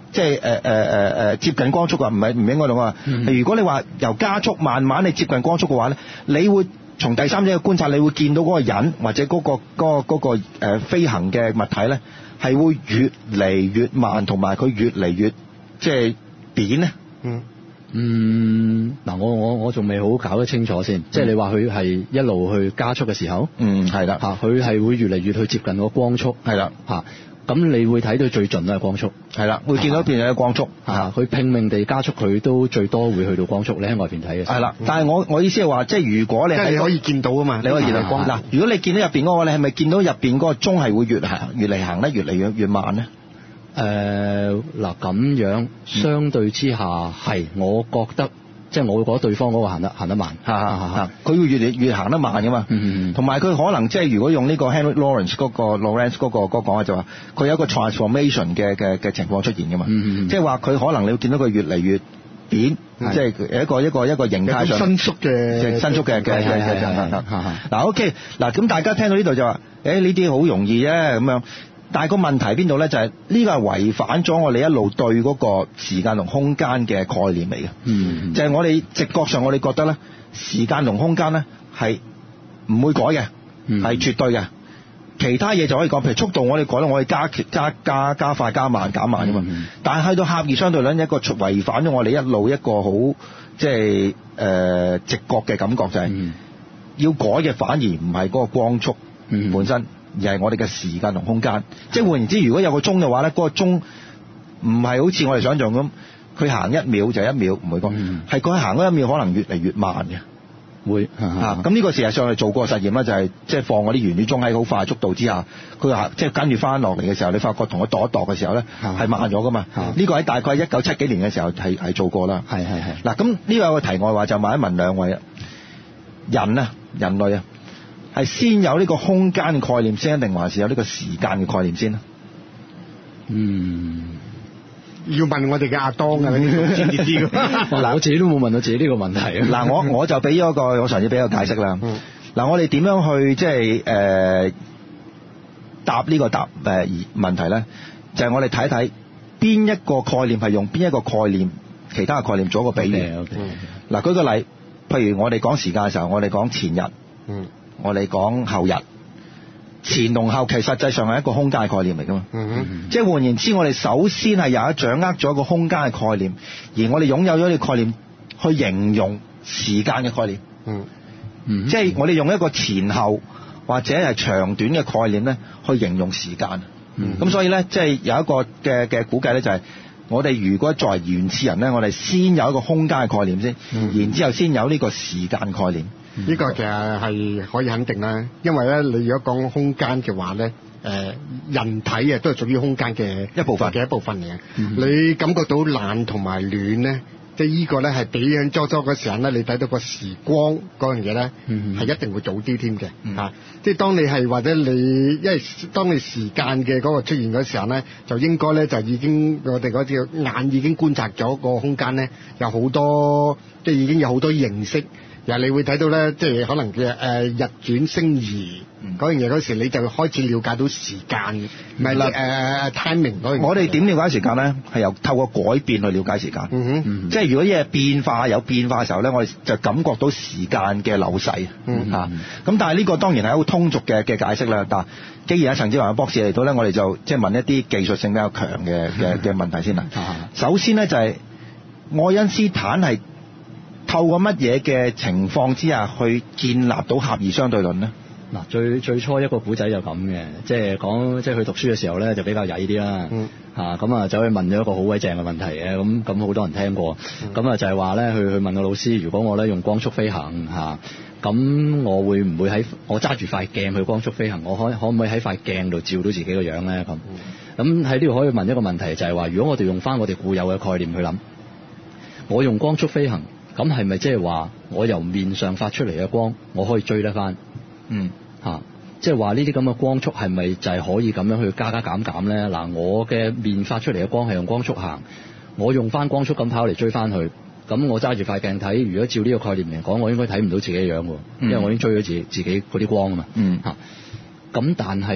即係誒誒誒誒接近光速啊，唔係唔應該講啊。如果你話由加速慢慢你接近光速嘅話咧，你會從第三者嘅觀察，你會見到嗰個人或者嗰、嗰個嗰、嗰個嗰、嗰個呃、飛行嘅物體咧，係會越嚟越慢，同埋佢越嚟越即係扁咧。 嗯。 嗯，嗱，我我我仲未好搞得清楚先，嗯、即係你話佢係一路去加速嘅時候， 嗯，係啦， 嚇，佢係會越嚟越去接近個光速， 係啦， 嚇，咁你會睇到最盡都係光速， 係啦，會見到邊有光速， 嚇，佢拼命地加速，佢都最多會去到光速，你喺外邊睇嘅， 係啦，但係我我意思係話，即係如果你係你可以見到啊嘛， 你可以見到光，嗱，如果你見到入邊嗰個，你係咪見到入邊嗰個鐘係會越行越嚟行得越嚟越越慢咧？ 誒、呃，嗱，咁樣相對之下係、嗯，我覺得。即係我會覺得對方嗰個行得行得慢， 嚇嚇嚇，佢會越嚟越行得慢噶嘛。嗯嗯。同埋佢可能即係如果用呢個 Henry Lawrence 嗰個 Lawrence 嗰個嗰個講話就話，佢有一個 transformation 嘅嘅嘅情況出現噶嘛。嗯嗯。即係話佢可能你會見到佢越嚟越扁，即係一個一個一個形態上伸縮嘅， 即係伸縮嘅嘅嘅嘅。嗱 OK，嗱咁大家聽到呢度就話，誒呢啲好容易啫咁樣。但係個問題喺邊度咧？就係、是、呢個係違反咗我哋一路對嗰個時間同空間嘅概念嚟嘅。嗯，就係、是、我哋直覺上我哋覺得咧，時間同空間咧係唔會改嘅，係、嗯、絕對嘅。其他嘢就可以講，譬如速度我哋改到我哋加加加加快加慢減慢㗎嘛。嗯、但係去到狹義相對論一個違反咗我哋一路一個好即係誒直覺嘅感覺，就係、是嗯、要改嘅反而唔係嗰個光速本身。嗯而係我哋嘅時間同空間，即係換言之，如果有個鐘嘅話咧，嗰、那個鐘唔係好似我哋想象咁，佢行一秒就一秒，唔會講，係佢行嗰一秒可能越嚟越慢嘅，會嚇。咁、啊、呢個事實上係做過實驗啦，就係即係放嗰啲原子鐘喺好快速度之下，佢行即係跟住翻落嚟嘅時候，你發覺同佢度一度嘅時候咧係慢咗噶嘛。呢、這個喺大概一九七幾年嘅時候係係做過啦。係係係。嗱咁呢個有個題外話就問一問兩位啊，人啊人類啊。係先有呢個空間嘅概念先，定還是有呢個時間嘅概念先咧？嗯， 要問我哋嘅阿當啊，你先至知㗎。 嗱，我自己都冇問到自己呢個問題啊。 嗱，我我就俾咗個，我上次俾個解釋啦。嗱、嗯，我哋點樣去即係誒答呢個答誒、呃、問題咧？就係、是、我哋睇睇邊一個概念係用邊一個概念，其他嘅概念做一個比喻。嗱、okay, okay. 嗯，舉個例，譬如我哋講時間嘅時候，我哋講前日。嗯。我哋講後日，前同後期實際上係一個空間嘅概念嚟噶嘛。嗯嗯。即係換言之，我哋首先係有一掌握咗一個空間嘅概念，而我哋擁有咗呢個概念去形容時間嘅概念。嗯嗯。即係我哋用一個前後或者係長短嘅概念咧，去形容時間。嗯。咁所以咧，即係有一個嘅嘅估計咧，就係我哋如果作為原始人咧，我哋先有一個空間嘅概念先，嗯、然之後先有呢個時間概念。 呢、這個其實係可以肯定啦，因為咧，你如果講空間嘅話咧，誒、呃、人體啊都係屬於空間嘅一部分嘅一部分嚟嘅。嗯、你感覺到冷同埋暖咧，即係呢個咧係比響初初嗰時候咧，你睇到個時光嗰樣嘢咧，係、嗯、一定會早啲添嘅嚇。即係當你係或者你，因為當你時間嘅嗰個出現嗰時候咧，就應該咧就已經我哋嗰隻眼已經觀察咗個空間咧，有好多即係已經有好多認識。又你會睇到咧，即係可能嘅誒、呃、日轉星移嗰樣嘢嗰時，你就開始了解到時間，唔係啦誒 timing 嗰樣。我哋點了解時間咧？係由透過改變去了解時間。嗯哼，即係如果啲嘢變化有變化嘅時候咧，我哋就感覺到時間嘅流逝。嗯嚇，咁、啊、但係呢個當然係好通俗嘅嘅解釋啦。但既然阿陳志宏博士嚟到咧，我哋就即係問一啲技術性比較強嘅嘅嘅問題先啦。首先咧就係、是、愛因斯坦係透過乜嘢嘅情況之下去建立到狹義相對論咧？嗱，最最初一個古仔就咁嘅，即係講即係佢讀書嘅時候咧就比較曳啲啦，嚇咁啊走去問咗一個好鬼正嘅問題嘅，咁咁好多人聽過，咁、嗯、啊就係話咧去去問個老師，如果我咧用光速飛行嚇，咁我會唔會喺我揸住塊鏡去光速飛行，我可可唔可以喺塊鏡度照到自己個樣咧？咁咁喺呢度可以問一個問題，就係話如果我哋用翻我哋固有嘅概念去諗，我用光速飛行。咁係咪即係話我由面上發出嚟嘅光，我可以追得翻？嗯，嚇，即係話呢啲咁嘅光速係咪就係可以咁樣去加加減減咧？嗱，我嘅面發出嚟嘅光係用光速行，我用翻光速咁跑嚟追翻去，咁我揸住塊鏡睇，如果照呢個概念嚟講，我應該睇唔到自己嘅樣喎，因為我已經追咗自自己嗰啲光啊嘛。嗯，嚇，咁但係咧，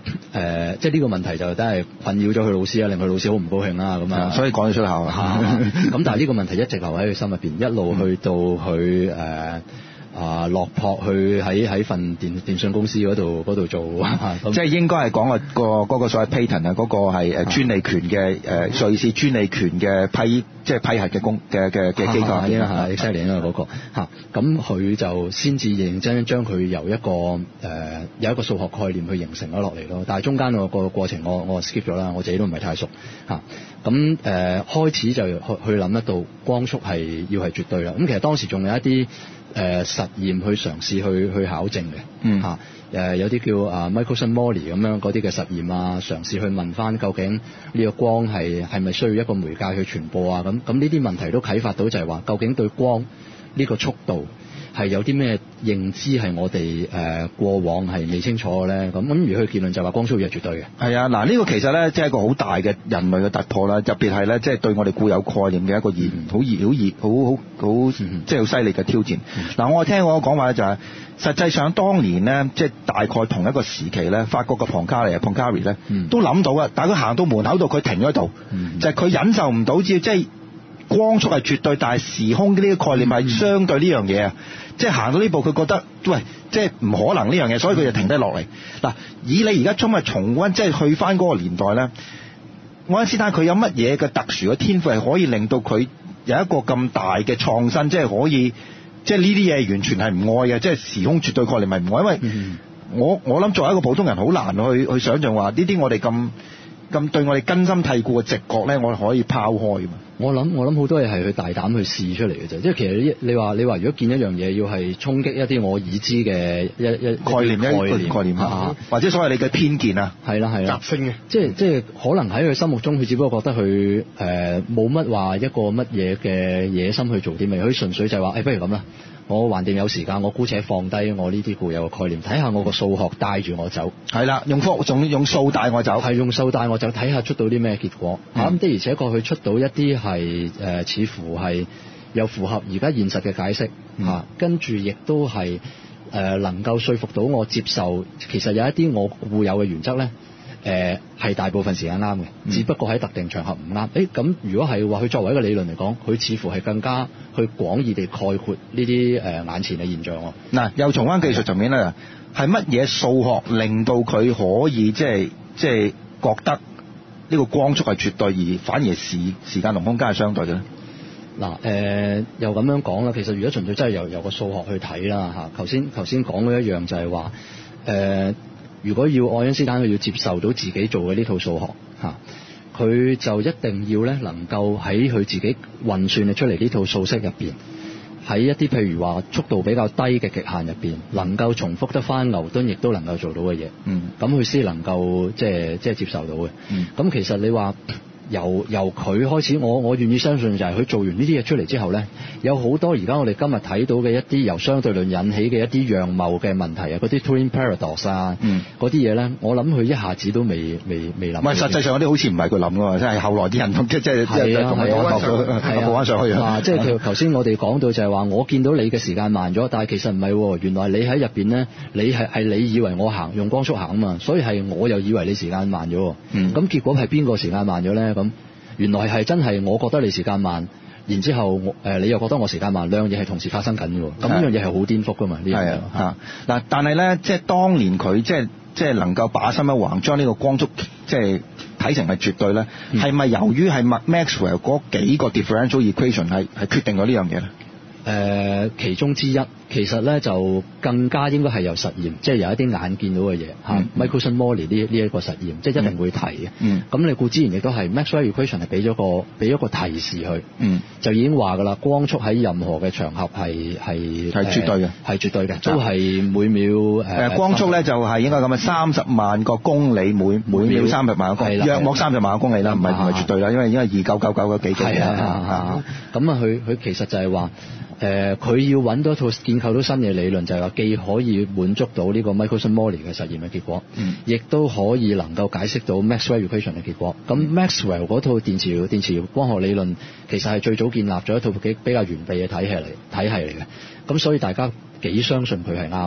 呃、即係呢個問題就真係困擾咗佢老師啊，令佢老師好唔高興啦咁啊， 所以講咗出口啊。 咁但係呢個問題一直留喺佢心入邊，一路去到佢誒。呃啊，落魄去喺喺份電電信公司嗰度嗰度做， 即係應該係講個嗰個所謂 patent 啊，嗰個係誒專利權嘅誒瑞士專利權嘅批即係批核嘅公嘅嘅嘅機構係啦，係犀利啊嗰個嚇，咁佢就先至認真將佢由一個誒、呃、有一個數學概念去形成咗落嚟咯。但係中間個個過程我我 skip 咗啦，我自己都唔係太熟嚇。咁誒、呃、開始就去去諗得到光速係要係絕對啦。咁其實當時仲有一啲。誒、呃、實驗去嘗試去去考證嘅， 嗯嚇誒、啊、有啲叫啊 Michelson-Morley 咁樣嗰啲嘅實驗啊，嘗試去問翻究竟呢個光係係咪需要一個媒介去傳播啊？咁咁呢啲問題都啟發到就係話，究竟對光呢個速度係有啲咩認知係我哋誒、呃、過往係未清楚嘅咧？咁咁而佢結論就話光速係絕對嘅。係啊，嗱呢個其實咧即係一個好大嘅人類嘅突破啦，特別係咧即係對我哋固有概念嘅一個熱好熱好熱好好好即係好犀利嘅挑戰。嗱、嗯、我聽我講話咧就係、是、實際上當年咧即係大概同一個時期咧，法國嘅龐卡尼啊 Poincaré 咧都諗到啊，但係佢行到門口度佢停咗喺度，嗯、就係、是、佢忍受唔到只即係光速係絕對，但係時空呢個概念係相對呢樣嘢啊。即係行到呢步，佢覺得喂，即係唔可能呢樣嘢，所以佢就停低落嚟。嗱，以你而家今日重溫，即係去翻嗰個年代咧，愛因斯坦佢有乜嘢嘅特殊嘅天賦係可以令到佢有一個咁大嘅創新，即係可以，即係呢啲嘢完全係唔愛嘅，即係時空絕對概念係唔愛，因為我我諗作為一個普通人好難去去想像話呢啲我哋咁咁對我哋根深蒂固嘅直覺咧，我哋可以拋開㗎嘛。 我諗我諗好多嘢係佢大膽去試出嚟嘅啫，即係其實你話你話如果見一樣嘢要係衝擊一啲我已知嘅一一概念概念概念啊，或者所謂你嘅偏見啊， 係啦係啦， 習性嘅， 即係即係可能喺佢心目中，佢只不過覺得佢誒冇乜話一個乜嘢嘅野心去做啲咩，佢純粹就係話誒不如咁啦。我橫掂有時間，我姑且放低我呢啲固有嘅概念，睇下我個數學帶住我走。係啦， 用科仲用數帶我走。 係用數帶我走，睇下出到啲咩結果。咁、嗯、的而且確佢出到一啲係誒，似乎係又符合而家現實嘅解釋嚇、嗯，跟住亦都係誒、呃、能夠說服到我接受。其實有一啲我固有嘅原則咧。誒、呃、係大部分時間啱嘅，只不過喺特定場合唔啱。誒咁如果係話佢作為一個理論嚟講，佢似乎係更加去廣義地概括呢啲誒眼前嘅現象喎。嗱， 又從翻技術層面咧，係乜嘢數學令到佢可以即係即係覺得呢個光速係絕對，而反而時時間同空間係相對嘅咧？ 嗱、呃、誒又咁樣講啦，其實如果純粹真係由由個數學去睇啦嚇，頭先頭先講嗰一樣就係話誒。呃如果要愛因斯坦佢要接受到自己做嘅呢套數學嚇，佢就一定要咧能夠喺佢自己運算嘅出嚟呢套數式入邊，喺一啲譬如話速度比較低嘅極限入邊，能夠重複得翻牛頓亦都能夠做到嘅嘢。嗯，咁佢先能夠即係即係接受到嘅。嗯，咁其實你話。由由佢開始，我我願意相信就係佢做完呢啲嘢出嚟之後咧，有好多而家我哋今日睇到嘅一啲由相對論引起嘅一啲樣貌嘅問題啊，嗰啲 Turing Paradox 啊，嗰啲嘢咧，我諗佢一下子都未未未諗。唔係，實際上嗰啲好似唔係佢諗㗎嘛，即係後來啲人即即即係同佢講咗，報翻上去啊。即係佢頭先我哋講到就係話，我見到你嘅時間慢咗，但係其實唔係喎，原來你喺入邊咧，你係係你以為我行用光速行啊嘛，所以係我又以為你時間慢咗。咁、嗯、結果係邊個時間慢咗咧？咁原來係真係我覺得你時間慢，然之後我誒你又覺得我時間慢，兩樣嘢係同時發生緊嘅喎。咁呢樣嘢係好顛覆㗎嘛？呢樣嘢嚇嗱，但係咧，即係當年佢即係即係能夠把心一橫，將呢個光速即係睇成係絕對咧，係、嗯、咪由於係 Maxwell 嗰幾個 differential equation 係係決定咗呢樣嘢咧？誒、呃，其中之一。其實咧就更加應該係由實驗，即係有一啲眼見到嘅嘢嚇。Michelson-Morley 呢呢一個實驗，即係一定會提嘅。咁、嗯、你顧之前亦都係 Maxwell equation 係俾咗個俾咗個提示佢、嗯，就已經話㗎啦。光速喺任何嘅場合係係係絕對嘅，係、呃、絕對嘅，都係每秒誒、呃。光速咧就係應該咁嘅三十萬個公里每每秒三十萬個公里，約莫三十萬個公里啦，唔係唔係絕對啦，因為因為二九九九個幾幾嘅。係啊，咁啊，佢佢其實就係話。誒、呃，佢要揾到一套建構到新嘅理論，就係、是、話既可以滿足到呢個 Michelson-Morley 嘅實驗嘅結果，亦、嗯、都可以能夠解釋到 Maxwell equation 嘅結果。咁、嗯、Maxwell 嗰套電磁電磁光學理論，其實係最早建立咗一套幾比較完備嘅體系嚟體系嚟嘅。咁所以大家幾相信佢係啱嘅。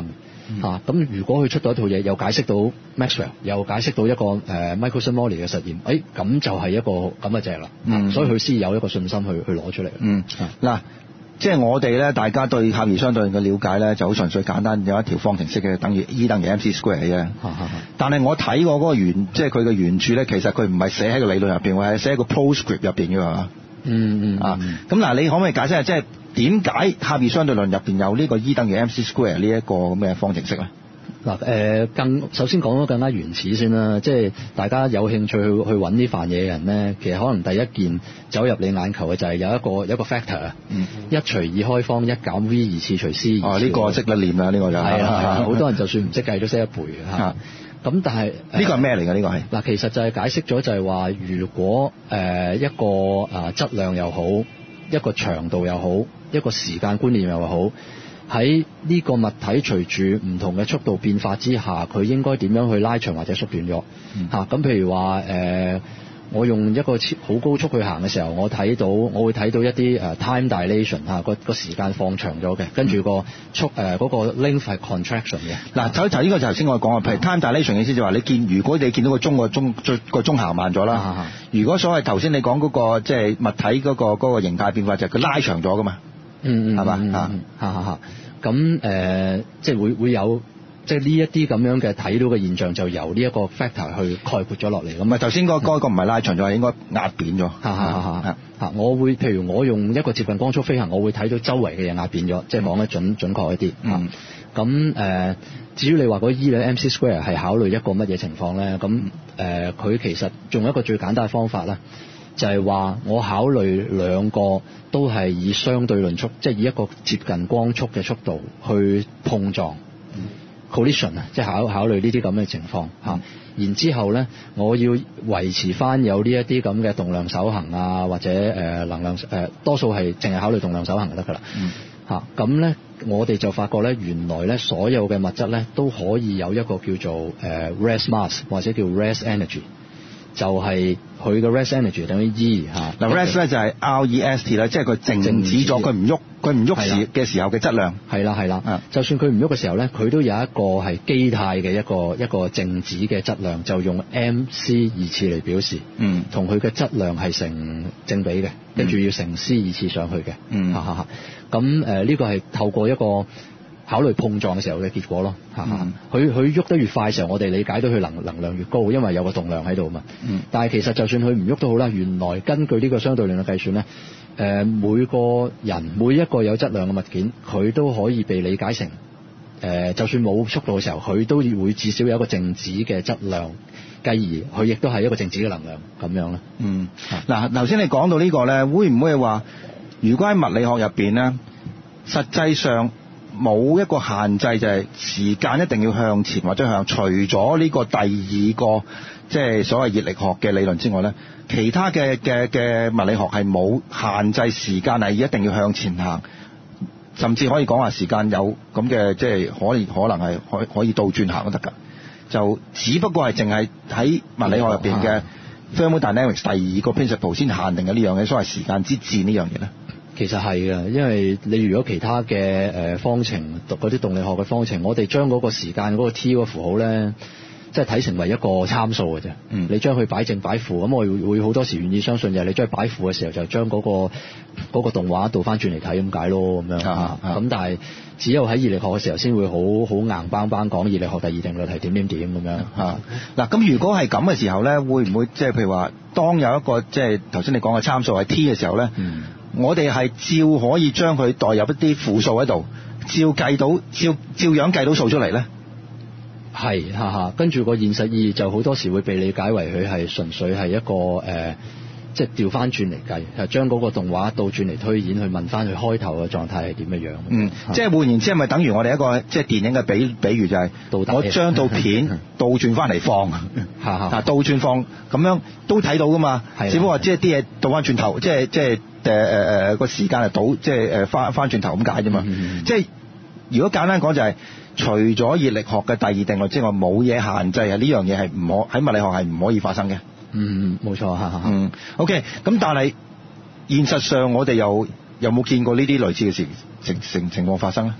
嚇。咁如果佢出到一套嘢，又解釋到 Maxwell，又解釋到一個誒 Michelson Morley 嘅實驗，誒咁就係一個咁嘅隻啦。嗯，所以佢先有一個信心去去攞出嚟。 嗯，嗱。即係我哋咧，大家對狹義相對論嘅了解咧，就好純粹簡單，有一條方程式嘅，等於 E 等於 mc square 嘅啫。但係我睇過嗰個原，即係佢嘅原著咧，其實佢唔係寫喺個理論入邊，或者寫喺個 proscript 入邊嘅嘛。 嗯嗯啊， 咁嗱，你可唔可以解釋下，即係點解狹義相對論入邊有呢個 E 等於 mc square 呢一個咁嘅方程式咧？ 嗱誒，更首先講咗更加原始先啦，即係大家有興趣去去揾呢範嘢嘅人咧，其實可能第一件走入你眼球嘅就係有一個有一個 factor 啊、嗯，一除二開方一減 v 二次除 c 二。哦，呢、呢個識得念啦，呢、呢個就係啦，好多人就算唔識計都識得背嘅嚇。咁但係呢個係咩嚟㗎？呢個係嗱，其實就係解釋咗就係話，如果誒一個啊質量又好，一個長度又好，一個時間觀念又好。喺呢個物體隨住唔同嘅速度變化之下，佢應該點樣去拉長或者縮短咗？嚇、嗯，咁、啊、譬如話誒、呃，我用一個好高速去行嘅時候，我睇到我會睇到一啲誒 time dilation 嚇，個個時間放長咗嘅，跟住個速誒嗰、呃那個 length 係 contraction 嘅。嗱、嗯，就就呢個就頭先我講嘅，譬如 time dilation 嘅意思就話你見，如果你見到個鐘個鐘個鐘行慢咗啦、啊，如果所謂頭先你講嗰、那個即係、就是、物體嗰、那個嗰、那個形態變化就係佢拉長咗噶嘛。嗯嗯，係嘛啊，嚇嚇嚇，咁誒，即係會會有，即係呢一啲咁樣嘅睇到嘅現象，就由呢一個 factor 去概括咗落嚟。咁啊，頭先嗰嗰個唔係拉長咗，係應該壓扁咗。嚇嚇嚇嚇，我會譬如我用一個接近光速飛行，我會睇到周圍嘅嘢壓扁咗，即係講得準準確一啲。嗯。咁誒、呃，至於你話嗰 E 等於 mc square 係考慮一個乜嘢情況咧？咁誒，佢、呃、其實仲有一個最簡單嘅方法啦。就係、是、話我考慮兩個都係以相對論速，即係以一個接近光速嘅速度去碰撞、嗯、collision 啊，即係考考慮呢啲咁嘅情況嚇、嗯。然之後咧，我要維持翻有呢一啲咁嘅動量守恒啊，或者誒、呃、能量誒、呃，多數係淨係考慮動量守恒就得㗎啦嚇。咁咧，我哋就發覺咧，原來咧所有嘅物質咧都可以有一個叫做誒、呃、rest mass 或者叫 rest energy。就係佢嘅 rest energy 等於 E 嚇，嗱 rest 咧就係 R E S T 啦，即係佢靜止咗，佢唔喐，佢唔喐時嘅時候嘅質量。係啦係啦，就算佢唔喐嘅時候咧，佢都有一個係基態嘅一個一個靜止嘅質量，就用 M C 二次嚟表示。嗯，同佢嘅質量係成正比嘅，跟、嗯、住要乘 C 二次上去嘅。嗯，哈哈哈。咁誒呢個係透過一個考慮碰撞嘅時候嘅結果咯，嚇嚇，佢佢喐得越快嘅時候，我哋理解到佢能能量越高，因為有個動量喺度嘛。嗯。但係其實就算佢唔喐都好啦，原來根據呢個相對論嘅計算咧，誒、呃、每個人每一個有質量嘅物件，佢都可以被理解成誒、呃，就算冇速度嘅時候，佢都會至少有一個靜止嘅質量，繼而佢亦都係一個靜止嘅能量咁樣啦。嗯。嗱，頭先你講到呢個咧，會唔會話，如果喺物理學入邊咧，實際上冇一個限制，就係時間一定要向前或者向，除咗呢個第二個即係所謂熱力學嘅理論之外咧，其他嘅嘅嘅物理學係冇限制時間係一定要向前行，甚至可以講話時間有咁嘅即係可以可能係可可以倒轉行都得㗎，就只不過係淨係喺物理學入邊嘅 thermodynamics 第二個 principle 先限定嘅呢樣嘢，所謂時間之戰呢樣嘢咧。其實係嘅，因為你如果其他嘅誒方程讀嗰啲動力學嘅方程，我哋將嗰個時間嗰個 t 嗰個符號咧，即係睇成為一個參數嘅啫。嗯，你將佢擺正擺負，咁我會好多時願意相信就係你將佢擺負嘅時候，就將嗰個嗰個動畫倒翻轉嚟睇咁解咯，咁樣啊。咁但係只有喺熱力學嘅時候先會好好硬邦邦講熱力學第二定律係點點點咁樣嚇。嗱，咁如果係咁嘅時候咧，會唔會即係譬如話，當有一個即係頭先你講嘅參數係 t 嘅時候咧？嗯，我哋係照可以將佢代入一啲負數喺度，照計到，照照樣計到數出嚟咧。係，哈哈。跟住個現實意義就好多時會被理解為佢係純粹係一個誒、呃，即係調翻轉嚟計，係將嗰個動畫倒轉嚟推演，去問翻佢開頭嘅狀態係點嘅樣。嗯，即係換言之，係咪等於我哋一個即係電影嘅比比喻就係、是，我將套片倒轉翻嚟放，啊倒轉放咁樣都睇到噶嘛。只不過即係啲嘢倒翻轉頭，即係即係。誒誒誒個時間係倒，即係誒翻翻轉頭咁解啫嘛。嗯、即係如果簡單講就係、是，除咗熱力學嘅第二定律之外，冇嘢限制啊！呢樣嘢係唔可喺物理學係唔可以發生嘅。嗯，冇錯嚇。嗯 ，OK。咁但係現實上我哋又有冇見過呢啲類似嘅事情情情況發生咧？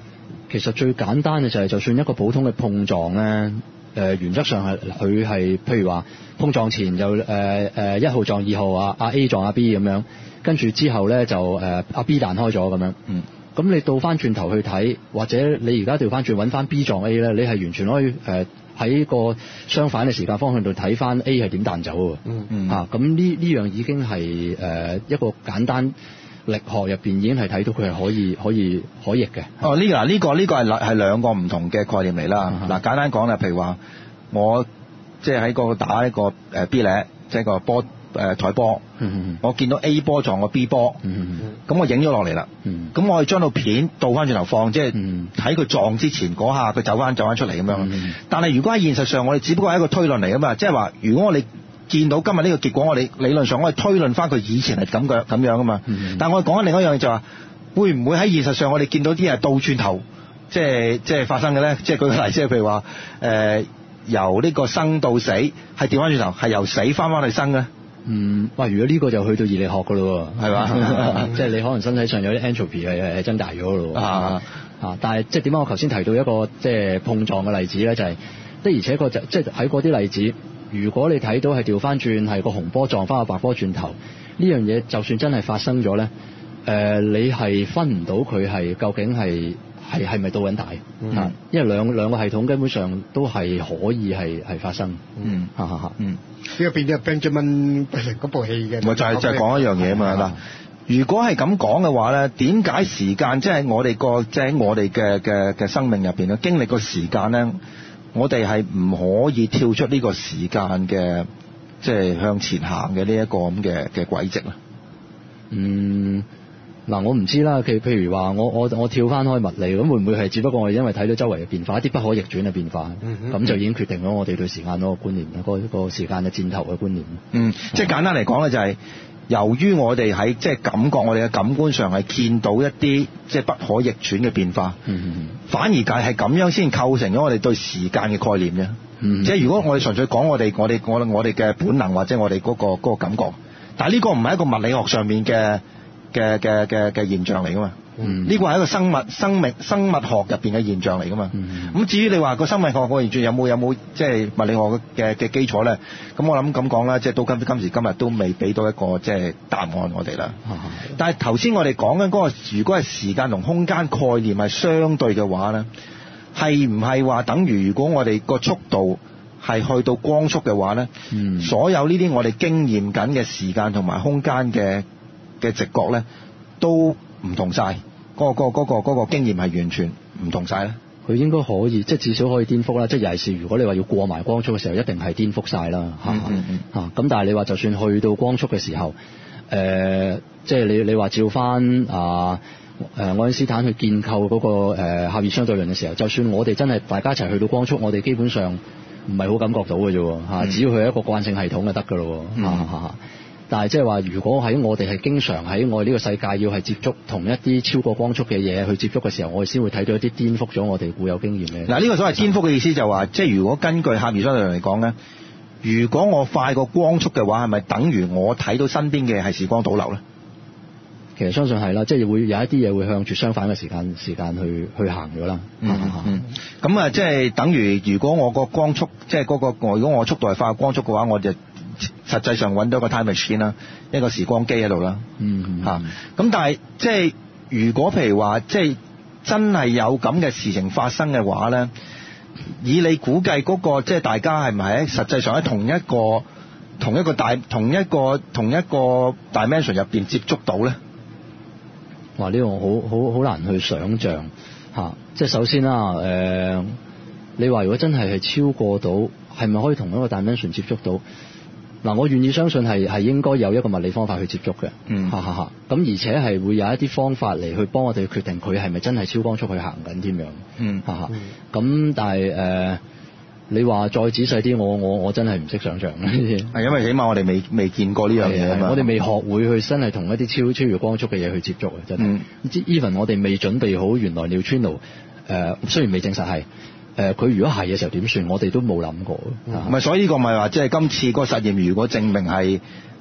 其實最簡單嘅就係，就算一個普通嘅碰撞咧。誒、呃、原則上係佢係譬如話碰撞前就誒誒一號撞二號啊，阿 A 撞阿 B 咁樣，跟住之後咧就誒阿、呃、B 彈開咗咁樣。嗯。咁你倒翻轉頭去睇，或者你而家調翻轉揾翻 B 撞 A 咧，你係完全可以誒喺、呃、個相反嘅時間方向度睇翻 A 係點彈走喎。嗯嗯。嚇、啊，咁呢呢樣已經係誒、呃、一個簡單。力學入邊已經係睇到佢係可以可以可逆嘅。 哦，呢、這個呢、這個呢、這個係係兩個唔同嘅概念嚟啦。嗱、嗯，簡單講啦，譬如話我即係喺個打一個誒 B 咧，即係個波誒台波，嗯、我見到 A 波撞個 B 波，咁、嗯、我影咗落嚟啦。咁、嗯、我可以將到片倒翻轉頭放，即係喺佢撞之前嗰下佢走翻走翻出嚟咁樣。嗯、但係如果喺現實上，我哋只不過係一個推論嚟噶嘛，即係話如果我哋見到今日呢個結果，我哋理論上可以推論翻佢以前係咁嘅咁樣啊嘛。嗯、但係我哋講緊另一樣嘢就話，會唔會喺現實上我哋見到啲係倒轉頭，即係即係發生嘅咧？即係舉個例，即係譬如話誒、呃、由呢個生到死係調翻轉頭，係由死翻翻去生嘅。 嗯，哇！如果呢個就去到熱力學㗎咯喎，係嘛？即係你可能身體上有啲 entropy 係係增大咗㗎咯喎。啊啊！但係即係點解我頭先提到一個即係碰撞嘅例子咧？就係、是、的而且確就即係喺嗰啲例子。如果你睇到係調翻轉係個紅波撞翻個白波轉頭，呢樣嘢就算真係發生咗咧，誒、呃、你係分唔到佢係究竟係係係咪倒緊帶？嗯，因為兩兩個系統根本上都係可以係係發生。嗯，哈哈哈。嗯， 呢個變咗 Benjamin 嗰部戲嘅。 我就係就係講一樣嘢啊嘛嗱。如果係咁講嘅話咧，點解時間即係、就是、我哋個即係我哋嘅嘅嘅生命入邊咧，經歷個時間咧？我哋係唔可以跳出呢個時間嘅，即係向前行嘅呢一個咁嘅嘅軌跡啦。 嗯，嗱，我唔知啦。譬譬如話，我我我跳翻開物理，咁會唔會係只不過我哋因為睇到周圍嘅變化，一啲不可逆轉嘅變化，咁、嗯、就已經決定咗我哋對時間嗰個觀念，嗰、嗰個時間嘅箭頭嘅觀念。 嗯，即係簡單嚟講咧，就係由於我哋喺即係感覺，我哋嘅感官上係見到一啲即係不可逆轉嘅變化。嗯嗯。反而係係咁樣先構成咗我哋對時間嘅概念啫。嗯，即係如果我哋純粹講我哋我哋我我哋嘅本能或者我哋嗰個嗰個感覺，但係呢個唔係一個物理學上面嘅嘅嘅嘅嘅現象嚟噶嘛。嗯，呢個係一個生物生命生物學入邊嘅現象嚟噶嘛。嗯，咁至於你話個生物學個現象有冇有冇即係物理學嘅嘅基礎咧？咁我諗咁講啦，即係到今今時今日都未俾到一個即係答案我哋啦。嗯，但係頭先我哋講緊嗰個，如果係時間同空間概念係相對嘅話咧，係唔係話等於如果我哋個速度係去到光速嘅話咧，嗯，所有呢啲我哋經驗緊嘅時間同埋空間嘅嘅直覺咧，都唔同晒，嗰個嗰個嗰個嗰個經驗係完全唔同晒咧。 佢應該可以，即係至少可以顛覆啦。即係尤其是如果你話要過埋光速嘅時候，一定係顛覆晒啦。嚇嚇咁，但係你話就算去到光速嘅時候，誒、呃，即係你你話照翻啊誒愛因斯坦去建構嗰、那個誒狹義相對論嘅時候，就算我哋真係大家一齊去到光速，我哋基本上唔係好感覺到嘅啫。嚇、嗯，只要佢係一個慣性系統就得㗎咯。嚇嚇嚇。但係即係話，如果喺我哋係經常喺我哋呢個世界要係接觸同一啲超過光速嘅嘢去接觸嘅時候，我哋先會睇到一啲顛覆咗我哋固有經驗嘅。 嗱，呢個所謂顛覆嘅意思就係話，即係如果根據狹義相對論嚟講咧，如果我快過光速嘅話，係咪等於我睇到身邊嘅係時光倒流咧？ 其實相信係啦，即係會有一啲嘢會向住相反嘅時間時間去去行咗啦。嗯嗯。 咁啊，即係等於如果我個光速，即係嗰個如果我速度係快過光速嘅話，我就實際上揾到一個 time machine 啦，一個時光機喺度啦。嗯嚇。咁但係即係如果譬如話，即係真係有咁嘅事情發生嘅話咧，以你估計嗰個即係大家係唔係喺實際上喺同一個同一個大同一個同一個 dimension 入邊接觸到咧？ 哇！呢個好好好難去想像嚇。即係首先啦，誒、呃，你話如果真係係超過到，係咪可以同一個 dimension 接觸到？嗱，我願意相信係係應該有一個物理方法去接觸嘅。嗯，哈哈哈。咁而且係會有一啲方法嚟去幫我哋決定佢係咪真係超光速去行緊添樣。嗯，哈哈。咁但係誒、呃，你話再仔細啲，我我我真係唔識想像呢啲嘢。係因為起碼我哋未未見過呢樣嘢啊嘛。 我哋未學會去真係同一啲超超越光速嘅嘢去接觸啊，真係。even、嗯、我哋未準備好原來 neutrino 誒，雖然未證實係。誒，佢、呃、如果係嘅時候點算？我哋都冇諗過。唔係、 嗯，所以呢個咪話，即係今次個實驗，如果證明係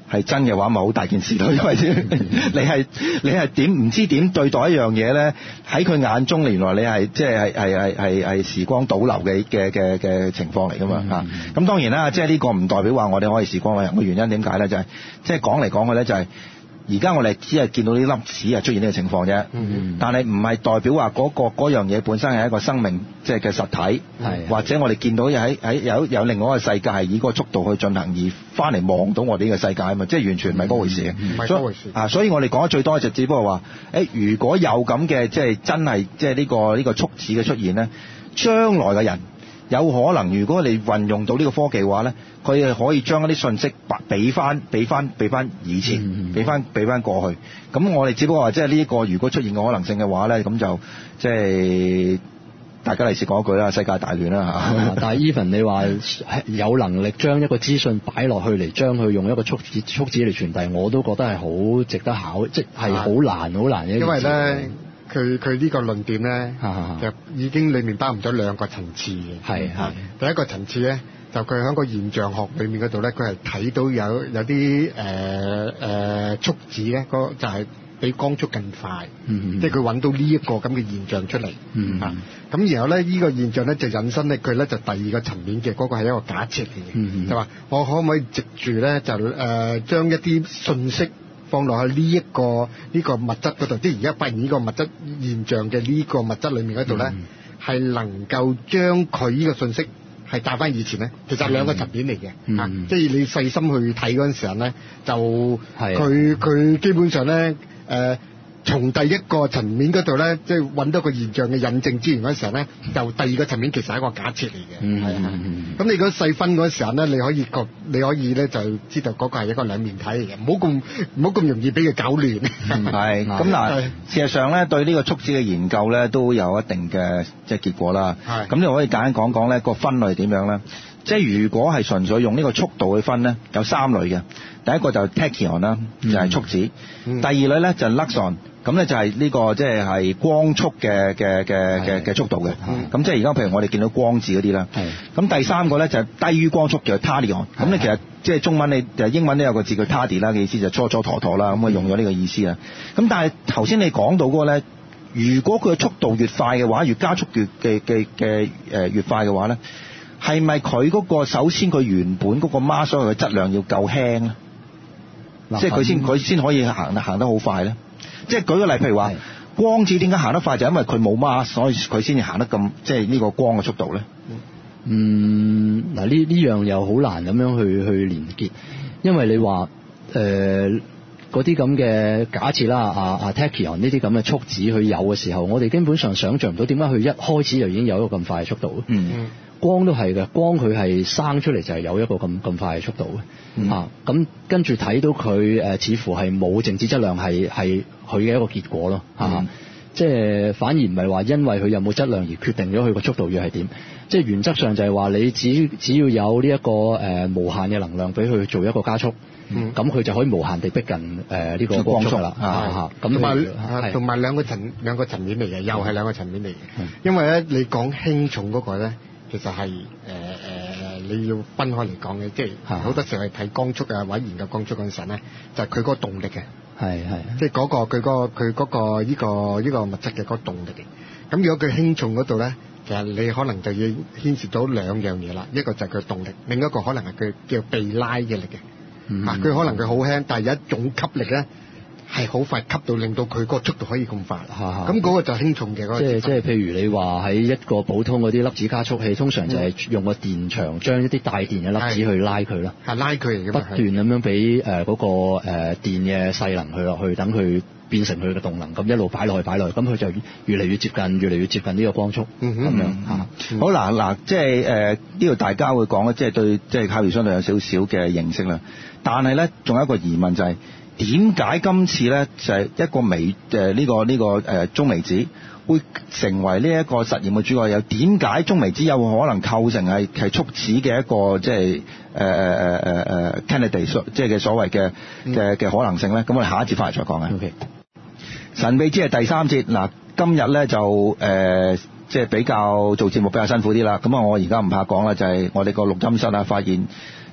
係真嘅話，咪好大件事咯，因為你係你係點唔知點對待一樣嘢咧？喺佢眼中，原來你係即係係係係係時光倒流嘅嘅嘅嘅情況嚟噶嘛嚇。咁、嗯、當然啦，即係呢個唔代表話我哋可以時光旅行嘅原因點解咧？就係即係講嚟講去咧，就係而家我哋只係見到呢粒子啊出現呢個情況啫。嗯、但係唔係代表話嗰、嗰個嗰樣嘢本身係一個生命即係嘅實體， 係或者我哋見到喺喺有有另外一個世界係以嗰個速度去進行而翻嚟望到我哋呢個世界啊嘛，即係完全唔係嗰回事嘅。 唔係嗰回事啊，所以我哋講得最多就只不過話，誒如果有咁嘅即係真係即係呢個呢個速子嘅出現咧，將來嘅人有可能如果你運用到呢個科技嘅話咧，佢係可以將一啲信息俾翻俾翻俾翻以前，俾翻俾翻過去。咁我哋只不過話即係呢一個如果出現嘅可能性嘅話咧，咁就即係。大家嚟時講一句啦，世界大亂啦嚇。 但係 even 你話有能力將一個資訊擺落去嚟，將佢用一個速子速子嚟傳遞，我都覺得係好值得考，即係好難好難嘅。 因為咧，佢佢呢個論點咧，其實已經裡面包含咗兩個層次嘅。係係。第一個層次咧，就佢喺個現象學裏面嗰度咧，佢係睇到有有啲誒誒速子咧，嗰就係、是。比光速更快，嗯、即係佢揾到呢一個咁嘅現象出嚟，咁、嗯啊、然後咧呢、這個現象咧就引申咧佢咧就第二個層面嘅嗰、那個係一個假設嚟嘅，嗯、就話我可唔可以藉住咧就誒、呃、將一啲信息放落去呢、這、一個呢、這個物質嗰度，即係而家發現呢個物質現象嘅呢個物質裏面嗰度咧，係、嗯、能夠將佢呢個信息係帶翻以前咧，其實兩個層面嚟嘅、嗯啊，即係你細心去睇嗰陣時候咧，就佢佢基本上咧。誒、呃，從第一個層面嗰度咧，即係揾到個現象嘅印證資源嗰時候咧，就第二個層面其實係一個假設嚟嘅，係啊、嗯。咁你如果細分嗰時候咧，你可以覺你可以咧就知道嗰個係一個兩面體嚟嘅，唔好咁唔好咁容易俾佢搞亂。 係咁嗱，事實上咧對呢個速子嘅研究咧都有一定嘅即係結果啦。係咁，你可以簡單講講咧個分類點樣咧？即係如果係純粹用呢個速度去分咧，有三類嘅。第一個就係 tachyon 啦，就係速子。嗯、第二類咧就係 luxon，咁咧就係呢個即係係光速嘅嘅嘅嘅嘅速度嘅。咁、嗯、即係而家譬如我哋見到光字嗰啲啦。咁第三個咧就係低於光速叫 tachyon。咁你其實即係中文你誒英文都有個字叫 tardy 啦嘅意思，就蹉蹉跎跎啦。咁啊用咗呢個意思啊。咁但係頭先你講到嗰個咧，如果佢嘅速度越快嘅話，越加速越嘅嘅嘅誒越快嘅話咧，係咪佢嗰個首先佢原本嗰個 mass 嘅質量要夠輕咧？即係佢先佢先可以行行得好快咧。即係舉個例，譬如話光子點解行得快，就係因為佢冇 mass，所以佢先至行得咁即係呢個光嘅速度咧。 嗯，嗱呢呢樣又好難咁樣去去連結，因為你話誒嗰啲咁嘅假設啦，啊啊 tachyon 呢啲咁嘅速子佢有嘅時候，我哋基本上想像唔到點解佢一開始就已經有一個咁快嘅速度。嗯。光都係嘅，光佢係生出嚟就係有一個咁咁快嘅速度嘅，嗯、啊咁跟住睇到佢誒、呃、似乎係冇靜止質量係係佢嘅一個結果咯，嚇、嗯啊，即係反而唔係話因為佢有冇質量而決定咗佢個速度要係點，即係原則上就係話你只只要有呢、這、一個誒、呃、無限嘅能量俾佢做一個加速，咁佢、嗯、就可以無限地逼近誒呢、呃這個光速啦，嚇，咁同埋同埋兩個層兩個層面嚟嘅，又係兩個層面嚟嘅，嗯、因為咧你講輕重嗰個咧。其實係誒誒你要分開嚟講嘅，即係好多時候係睇光速啊，或者研究光速嗰陣時咧，就係佢嗰個動力嘅，係係，即係嗰個佢嗰個佢嗰個依個依個物質嘅嗰個動力嘅。咁如果佢輕重嗰度咧，其實你可能就要牽涉到兩樣嘢啦，一個就係佢動力，另一個可能係佢叫被拉嘅力嘅。嗯、啊，佢可能佢好輕，但係有一種吸力咧。係好快吸到，令到佢個速度可以咁快。咁嗰個就輕重嘅嗰個。即係即係，譬如你話喺一個普通嗰啲粒子加速器，通常就係用個電場將一啲帶電嘅粒子去拉佢啦。係拉佢嚟嘅。不斷咁樣俾誒嗰個誒電嘅勢能去落去，等佢變成佢嘅動能，咁一路擺落去擺落去，咁佢就越嚟越接近，越嚟越接近呢個光速。嗯哼。咁樣嚇。 嗯、好嗱嗱，即係誒呢度大家會講咧，即係對即係卡爾相對有少少嘅認識啦。但係咧，仲有一個疑問就係、是。點解今次咧就係一個微誒呢個呢個誒中微子會成為呢一個實驗嘅主角？又點解中微子有可能構成係係速子嘅一個即係誒誒誒誒誒 candidate 即係嘅所謂嘅嘅嘅可能性咧？咁我哋下一節翻嚟再講啊。OK，神秘之夜第三節嗱，今日咧就誒即係比較做節目比較辛苦啲啦。咁啊，我而家唔怕講啦，就係、是、我哋個錄音室啊發現。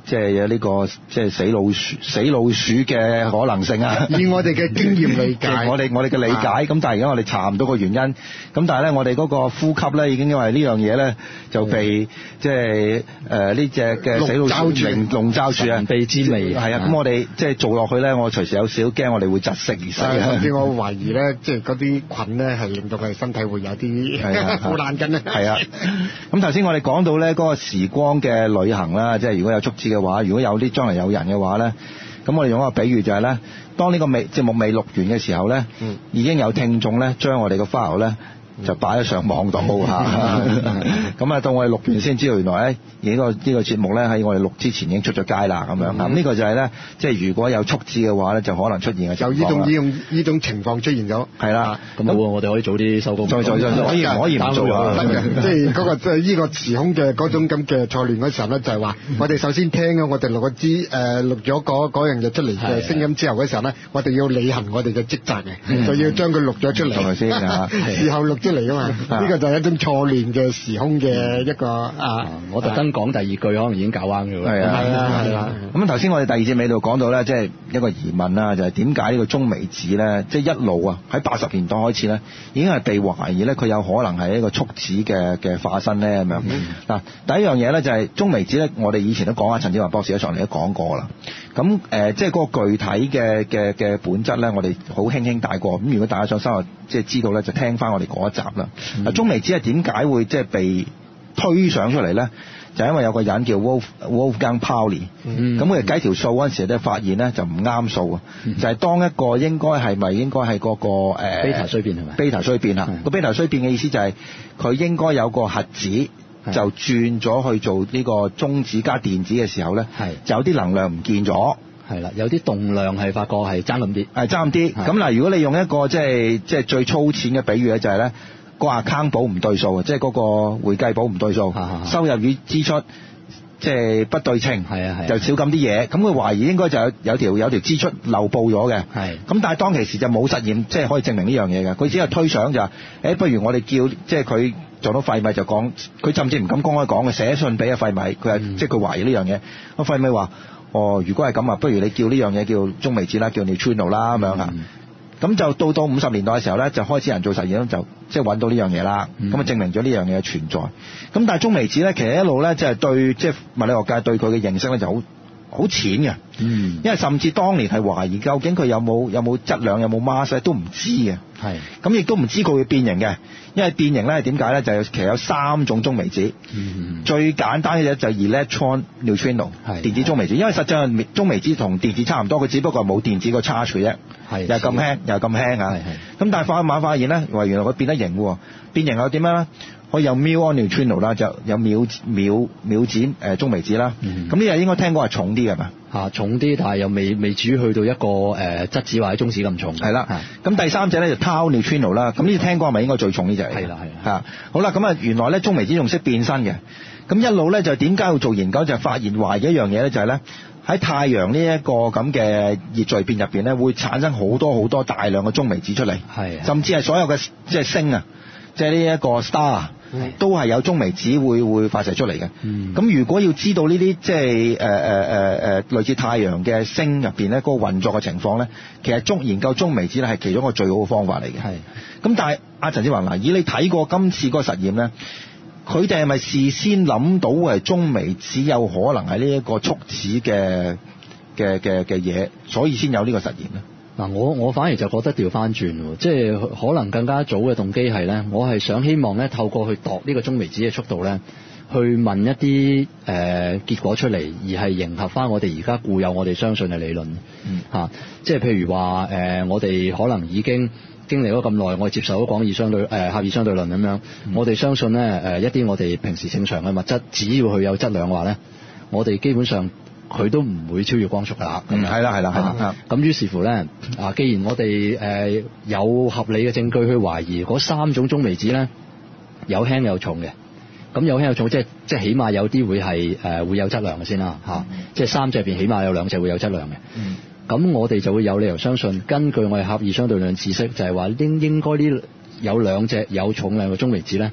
即係有呢個即係死老鼠死老鼠嘅可能性啊！ 以我哋嘅經驗理解， 我哋我哋嘅理解，咁但係而家我哋查唔到個原因，咁但係咧我哋嗰個呼吸咧已經因為呢樣嘢咧就被即係誒呢隻嘅死老鼠籠籠罩住啊！ 被滋味係啊！咁我哋即係做落去咧，我隨時有少驚我哋會窒息而死啊！ 甚至我懷疑咧，即係嗰啲菌咧係令到佢哋身體會有啲腐爛緊啊！ 係啊！咁頭先我哋講到咧嗰個時光嘅旅行啦，即係如果有速子嘅話，如果有啲將來有人嘅話咧，咁我哋用一個比喻就係咧，當呢個未節目未錄完嘅時候咧，嗯、已經有聽眾咧將我哋個 file 咧就擺咗上網度嚇，咁啊到我哋錄完先知道原來咧呢個呢個節目咧喺我哋錄之前已經出咗街啦咁樣，咁呢個就係咧即係如果有速子嘅話咧就可能出現嘅情況啦。 有呢種呢種呢種情況出現咗， 係啦， 咁好啊，我哋可以早啲收工， 再再再可以可以唔做啊？ 即係嗰個即係呢個時空嘅嗰種咁嘅錯亂嗰時候咧，就係話我哋首先聽咗我哋錄個支誒錄咗嗰嗰樣嘢出嚟嘅聲音之後嘅時候咧，我哋要履行我哋嘅職責嘅，就要將佢錄咗出嚟，係咪先啊？事後錄出嚟啊嘛，呢個就係一種錯亂嘅時空嘅一個啊！ 我特登講第二句，可能已經搞啱咗啦。 係啊， 係啊，係啊。 咁頭先我哋第二節尾度講到咧，即係一個疑問啦，就係點解呢個中微子咧，即係一路啊喺八十年代開始咧，已經係被懷疑咧，佢有可能係一個速子嘅嘅化身咧咁樣。嗱，第一樣嘢咧就係中微子咧，我哋以前都講啊，陳志華博士喺上嚟都講過啦。咁誒，即係嗰個具體嘅嘅嘅本質咧，我哋好輕輕帶過。咁如果大家想深入即係知道咧，就聽翻我哋嗰一集啦。嗱，中微子係點解會即係被推上出嚟咧？就因為有個人叫 Wolf Wolfgang Pauli，咁佢哋計條數嗰陣時咧，發現咧就唔啱數啊！嗯、就係當一個應該係咪應該係嗰個誒 beta 衰變係咪 beta 衰變啊？個 beta 衰變嘅意思就係佢應該有個核子就轉咗去做呢個中子加電子嘅時候咧，就有啲能量唔見咗。 係啦，有啲動量係發覺係爭咁啲， 係爭咁啲。咁嗱，如果你用一個即係即係最粗淺嘅比喻咧，就係咧。個 account 簿唔對數啊，即係嗰個會計簿唔對數，收入與支出即係不對稱， 係啊係， 就少咁啲嘢。咁佢懷疑應該就有有條有條支出漏報咗嘅。係。咁但係當其時就冇實驗，即係可以證明呢樣嘢嘅。佢只係推想就係，誒不如我哋叫即係佢做到費米就講，佢甚至唔敢公開講嘅，寫信俾阿費米，佢係、嗯、即係佢懷疑呢樣嘢。阿費米話：哦，如果係咁啊，不如你叫呢樣嘢叫中微子啦，叫 neutrino 啦咁樣啊。咁就到到五十年代嘅時候咧，就開始人做實驗，就即係揾到呢樣嘢啦。咁啊、嗯、證明咗呢樣嘢嘅存在。咁但係中微子咧，其實一路咧即係對即係物理學界對佢嘅認識咧就好好淺嘅。嗯。因為甚至當年係懷疑究竟佢有冇有冇質量有冇 mass 都唔知嘅。係。咁亦都唔知佢會變形嘅，因為變形咧係點解咧？就係其實有三種中微子。嗯。最簡單嘅就係 electron neutrino 電子中微子，因為實際上中微子同電子差唔多，佢只不過係冇電子個 charge 嘅啫。係，又咁輕，又咁輕啊！咁但係快慢發現咧，話原來佢變得型喎，變形又點樣咧？可以有 muon neutrino 啦，就有秒秒秒子誒中微子啦。咁呢樣應該聽講係重啲嘅嘛？ 嚇，重啲，但係又未未至於去到一個誒質子或者中子咁重。係啦，咁第三隻咧就 tau neutrino 啦。咁呢隻聽講係咪應該最重呢隻嚟？ 係啦，係嚇。好啦，咁啊原來咧中微子仲識變身嘅。咁一路咧就點解要做研究？就係發現懷疑一樣嘢咧，就係咧。喺太陽呢一個咁嘅熱聚變入邊咧，會產生好多好多大量嘅中微子出嚟，係，甚至係所有嘅即係星啊，即係呢一個 star 啊，都係有中微子會會發射出嚟嘅。咁、嗯、如果要知道呢啲即係誒誒誒誒類似太陽嘅星入邊咧嗰個運作嘅情況咧，其實中研究中微子咧係其中一個最好嘅方法嚟嘅。係。咁但係阿陳志宏嗱，以你睇過今次嗰個實驗咧？佢哋係咪事先諗到係中微子有可能係呢一個速子嘅嘅嘅嘅嘢，所以先有呢個實驗咧？ 嗱，我我反而就覺得調翻轉喎，即係可能更加早嘅動機係咧，我係想希望咧透過去度呢個中微子嘅速度咧，去問一啲誒、呃、結果出嚟，而係迎合翻我哋而家固有我哋相信嘅理論。嗯，嚇，即係譬如話誒、呃，我哋可能已經經歷咗咁耐，我哋接受咗廣義相對誒狹義相對論咁樣，嗯、我哋相信咧誒、呃、一啲我哋平時正常嘅物質，只要佢有質量嘅話咧，我哋基本上佢都唔會超越光速㗎啦。 嗯，係啦係啦係啦。 咁於是乎咧，啊，既然我哋誒、呃、有合理嘅證據去懷疑嗰三種中微子咧有輕有重嘅，咁有輕有重即係即係起碼有啲會係誒、呃、會有質量嘅先啦嚇，嗯、即係三隻入邊起碼有兩隻會有質量嘅。嗯。咁我哋就會有理由相信，根據我哋狹義相對論知識，就係話應應該呢有兩隻有重量嘅中微子咧，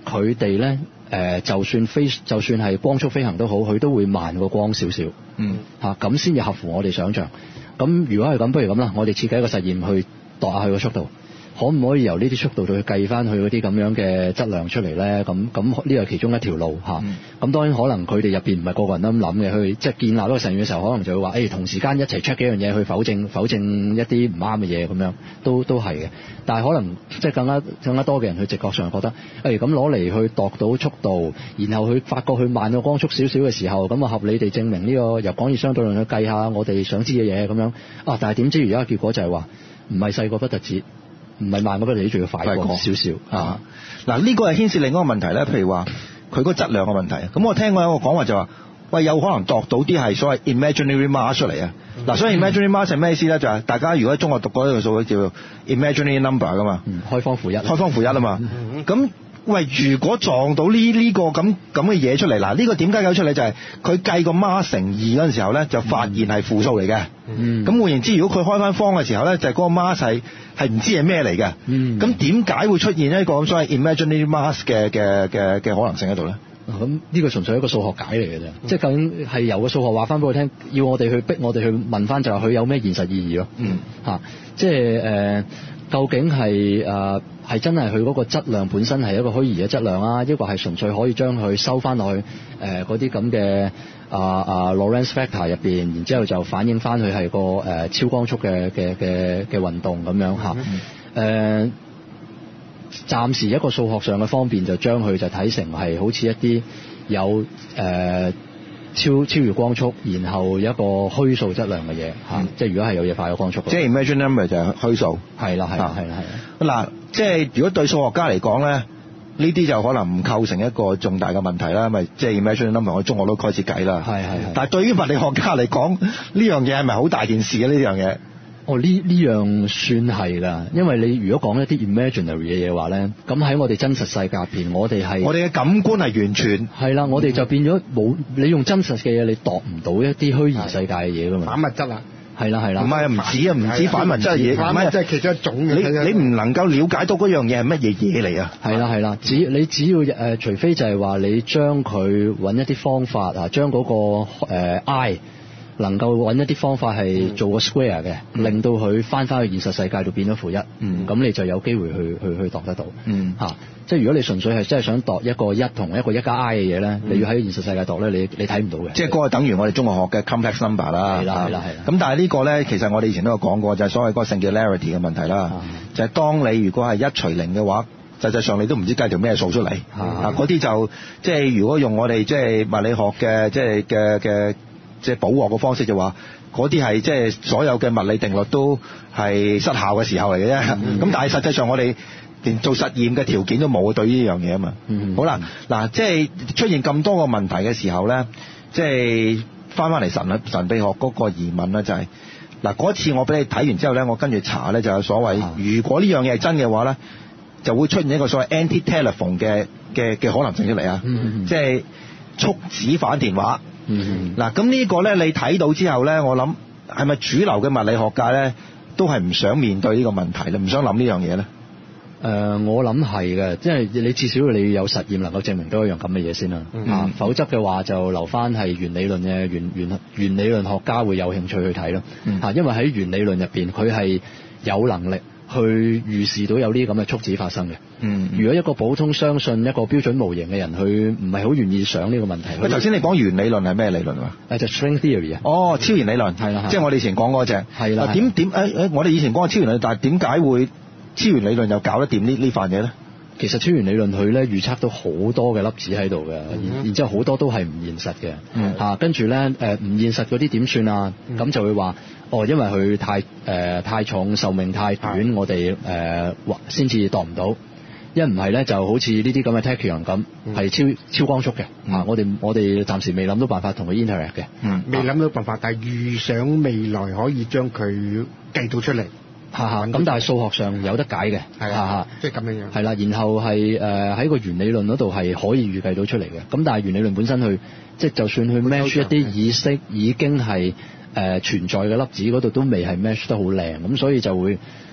佢哋咧誒，就算飛就算係光速飛行都好，佢都會慢過光少少。 嗯， 嚇咁先至合乎我哋想象。咁如果係咁，不如咁啦，我哋設計一個實驗去度下佢個速度。可唔可以由呢啲速度去計翻佢嗰啲咁樣嘅質量出嚟咧？咁咁呢個係其中一條路嚇。咁、嗯、當然可能佢哋入邊唔係個個人都咁諗嘅，佢即係建立嗰個實驗嘅時候，可能就會話：誒、欸、同時間一齊 check 幾樣嘢去否證否證一啲唔啱嘅嘢咁樣，都都係嘅。但係可能即係更加更加多嘅人去直覺上覺得，誒咁攞嚟去度到速度，然後佢發覺佢慢過光速少少嘅時候，咁啊合理地證明呢、這個由廣義相對論去計下我哋想知嘅嘢咁樣。啊！但係點知而家嘅結果就係話唔係細個不特止。唔係慢嗰個你仲要快過少少啊！ 嗱，呢個係牽涉另一個問題咧，譬如話佢嗰個質量嘅問題。咁我聽過有個講話就話，喂，有可能度到啲係所謂 imaginary mass 出嚟啊！嗱、嗯，所以 imaginary mass 係咩意思咧？就係、是、大家如果喺中學讀過呢個數叫做 imaginary number 噶嘛、嗯， 開方負一， 開方負一啊嘛。咁、嗯、喂，如果撞到呢呢個咁咁嘅嘢出嚟，嗱，呢個點解搞出嚟？就係佢計個 mass 乘二嗰陣時候咧，就發現係負數嚟嘅。嗯，咁換言之，如果佢開翻方嘅時候咧，就係、是、嗰個 mass 係係唔知係咩嚟嘅。嗯，咁點解會出現一個咁所謂 imaginary mass 嘅嘅嘅嘅可能性喺度咧？ 咁呢個純粹係一個數學解嚟嘅啫，即係究竟係由個數學話翻俾我聽，要我哋去逼我哋去問翻，就係佢有咩現實意義咯？嗯，嚇、啊，即係誒、呃，究竟係誒係真係佢嗰個質量本身係一個虛擬嘅質量啊，抑或係純粹可以將佢收翻落去誒嗰啲咁嘅啊啊 Lorentz factor 入邊，然之後就反映翻佢係個誒、呃、超光速嘅嘅嘅嘅運動咁樣嚇誒。嗯呃暫時一個數學上嘅方便就將佢就睇成係好似一啲有誒、呃、超超越光速，然後有一個虛數質量嘅嘢嚇，即係如果係有嘢快過光速， 即係 imaginary number 就係虛數， 係啦係啦係啦係啦。嗱， 即係如果對數學家嚟講咧，呢啲就可能唔構成一個重大嘅問題啦，咪即係 imaginary number 我中學都開始計啦。係係係。但係對於物理學家嚟講，呢樣嘢係咪好大件事嘅呢樣嘢？ 哦，呢呢樣算係啦，因為你如果講一啲 imaginary 嘅嘢話咧，咁喺我哋真實世界入邊，我哋係我哋嘅感官係完全係啦，我哋就變咗冇你用真實嘅嘢，你度唔到一啲虛擬世界嘅嘢噶嘛。 反物質啊， 係啦係啦， 唔係唔止啊，唔止反物質嘅嘢， 反物質係其中一種嘅。 你你唔能夠了解到嗰樣嘢係乜嘢嘢嚟啊？ 係啦係啦，只你只要誒、呃，除非就係話你將佢揾一啲方法啊，將嗰、嗰個、呃、I。能夠揾一啲方法係做個 square 嘅、嗯，令到佢翻返去現實世界度變咗負一，咁、嗯、你就有機會去去去度得到。嗯，嚇、啊，即係如果你純粹係真係想度一個一同一個一加 I 嘅嘢咧，你要喺現實世界度咧，你你睇唔到嘅。即係嗰個等於我哋中學學嘅 complex number 啦。係啦係啦係啦。咁但係呢個咧，其實我哋以前都有講過，就係、是、所謂嗰個 singularity 嘅問題啦。嗯、就係、是、當你如果係一除零嘅話，實際上你都唔知計條咩數出嚟。啊，嗰啲就即係如果用我哋即係物理學嘅即係嘅嘅。即係補鑊嘅方式就話，嗰啲係即係所有嘅物理定律都係失效嘅時候嚟嘅啫。咁、嗯、但係實際上我哋連做實驗嘅條件都冇對呢樣嘢啊嘛。嗯、好啦，嗱，即係出現咁多個問題嘅時候咧，即係翻翻嚟神神秘學嗰個疑問咧、就係，就係嗱嗰次我俾你睇完之後咧，我跟住查咧就有所謂，如果呢樣嘢係真嘅話咧，就會出現一個所謂 anti-telephone 嘅嘅嘅可能性出嚟啊。嗯、即係速子反電話。嗯，嗱，咁呢個咧，你睇到之後咧，我諗係咪主流嘅物理學界咧，都係唔想面對呢個問題咧，唔想諗呢樣嘢咧？誒、 呃，我諗係嘅，即係你至少你要有實驗能夠證明到一樣咁嘅嘢先啦。嗯、啊，否則嘅話就留翻係原理論嘅原原原理論學家會有興趣去睇咯。嗯、啊，因為喺原理論入邊，佢係有能力去預示到有呢啲咁嘅速子發生嘅。嗯，如果一個普通相信一個標準模型嘅人，佢唔係好願意想呢個問題。 喂，頭先你講原理論係咩理論啊？ 誒，就 string theory 啊。哦， 超弦理論係啦，即係我哋以前講嗰隻。係啦。點點誒誒，我哋以前講過超弦理論，但係點解會超弦理論又搞得掂呢呢範嘢咧？ 其實超弦理論佢咧預測到好多嘅粒子喺度嘅，然然之後好多都係唔現實嘅。嗯。嚇，跟住咧誒唔現實嗰啲點算啊？咁、嗯、就會話哦，因為佢太誒、呃、太重，壽命太短，我哋誒先至度唔到。一唔係咧，就好似呢啲咁嘅 tachyon 咁，係超超光速嘅、嗯啊。我哋我哋暫時未諗到辦法同佢 interact 嘅。嗯， 未諗到辦法，但係預想未來可以將佢計到出嚟。 嚇嚇，咁但係數學上有得解嘅。係啊， 即係咁樣樣。係啦，然後係誒喺個原理論嗰度係可以預計到出嚟嘅。咁但係原理論本身去，即係就算去 match 一啲意識已經係誒、呃、存在嘅粒子嗰度，都未係 match 得好靚。咁所以就會。誒、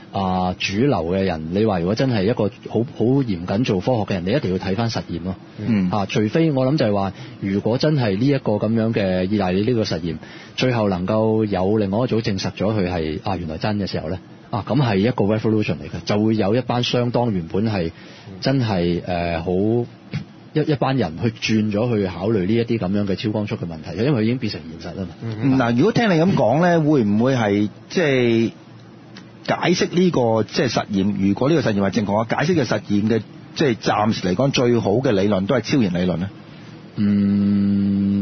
啊主流嘅人，你話如果真係一個好好嚴謹做科學嘅人，你一定要睇翻實驗咯。 嗯啊，除非我諗就係話，如果真係呢一個咁樣嘅意大利呢個實驗，最後能夠有另外一組證實咗佢係啊原來真嘅時候咧，啊咁係一個 revolution 嚟嘅，就會有一班相當原本係真係誒好一一班人去轉咗去考慮呢一啲咁樣嘅超光速嘅問題，因為已經變成現實啦嘛。 嗱、嗯，如果聽你咁講咧，會唔會係即係解釋呢、這個即係、就是、實驗？如果呢個實驗係正確啊，解釋嘅實驗嘅即係暫時嚟講最好嘅理論都係超弦理論咧？ 嗯。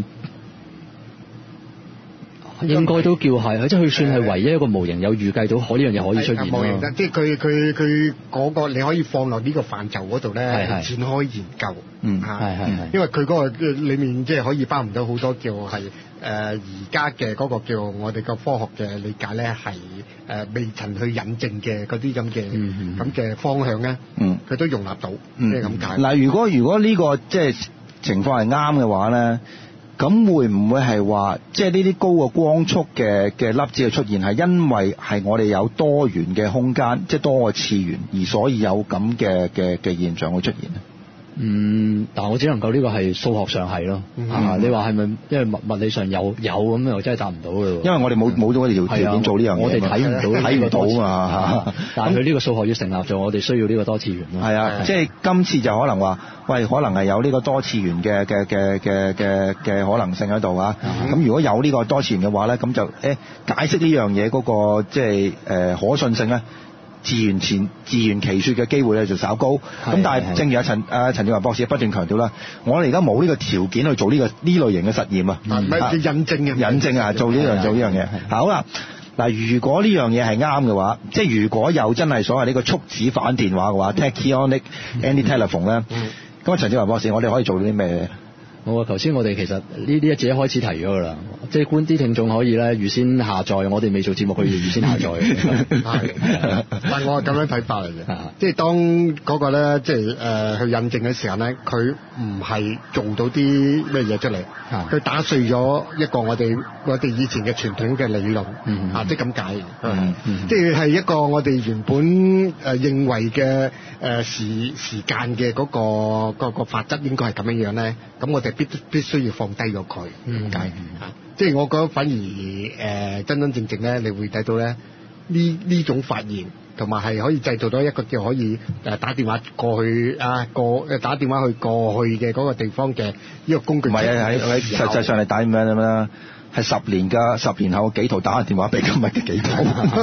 應該都叫係，即係佢算係唯一一個模型有預計到可呢樣嘢可以出現模型即係佢佢佢嗰個你可以放落呢個範疇嗰度咧，展開研究。 嗯， 係係係。 因為佢嗰個裡面即係可以包含到好多叫係誒而家嘅嗰個叫我哋個科學嘅理解咧，係誒未曾去引證嘅嗰啲咁嘅咁嘅方向咧。嗯，佢都容納到，即係咁解。 嗱，如果如果呢個即係情況係啱嘅話咧，咁會唔會係話，即係呢啲高個光速嘅嘅粒子嘅出現，係因為係我哋有多元嘅空間，即係多個次元，而所以有咁嘅嘅嘅現象會出現咧？ 嗯，但我只能夠呢個係數學上係咯，嗯、啊，你話係咪因為物物理上有有咁又真係答唔到嘅喎？ 因為我哋冇冇咗條條件做呢樣嘢， 我哋睇唔到睇唔到嘛。 但係佢呢個數學要成立咗，我哋需要呢個多次元咯。 係啊，即係今次就可能話，喂，可能係有呢個多次元嘅嘅嘅嘅嘅嘅可能性喺度啊。咁、嗯、如果有呢個多次元嘅話咧，咁就誒、欸、解釋呢樣嘢嗰個即係誒可信性咧。自圓前自圓其說嘅機會咧就稍高，咁但係正如阿陳阿陳志宏博士不斷強調啦，我哋而家冇呢個條件去做呢、這個呢類型嘅實驗啊， 唔係印證嘅， 印證啊，做呢樣做呢樣嘢。好啦，嗱，如果呢樣嘢係啱嘅話，即係如果有真係所謂呢個速子反電話嘅話 ，tachyonic anti-telephone 咧，咁啊陳志宏博士，我哋可以做到啲咩？ 我頭先我哋其實呢啲一節一開始提咗㗎啦，即係觀啲聽眾可以咧預先下載，我哋未做節目佢要預先下載嘅。係， 但係我係咁樣睇法嚟嘅，即係當嗰個咧，即係誒去印證嘅時候咧，佢唔係做到啲咩嘢出嚟，佢打碎咗一個我哋我哋以前嘅傳統嘅理論，啊，即係咁解，即係係一個我哋原本誒認為嘅誒時時間嘅嗰個嗰個法則應該係咁樣樣咧，咁我哋必必須要放低咗佢，點解？啊，即係我覺得反而誒、呃、真真正正咧，你會睇到咧呢呢種發現，同埋係可以製造到一個叫可以誒打電話過去啊過誒打電話去過去嘅嗰個地方嘅呢個工具。唔係啊，喺喺實際上係打咩咁啦？係十年㗎，十年後幾圖打個電話俾今日嘅幾圖。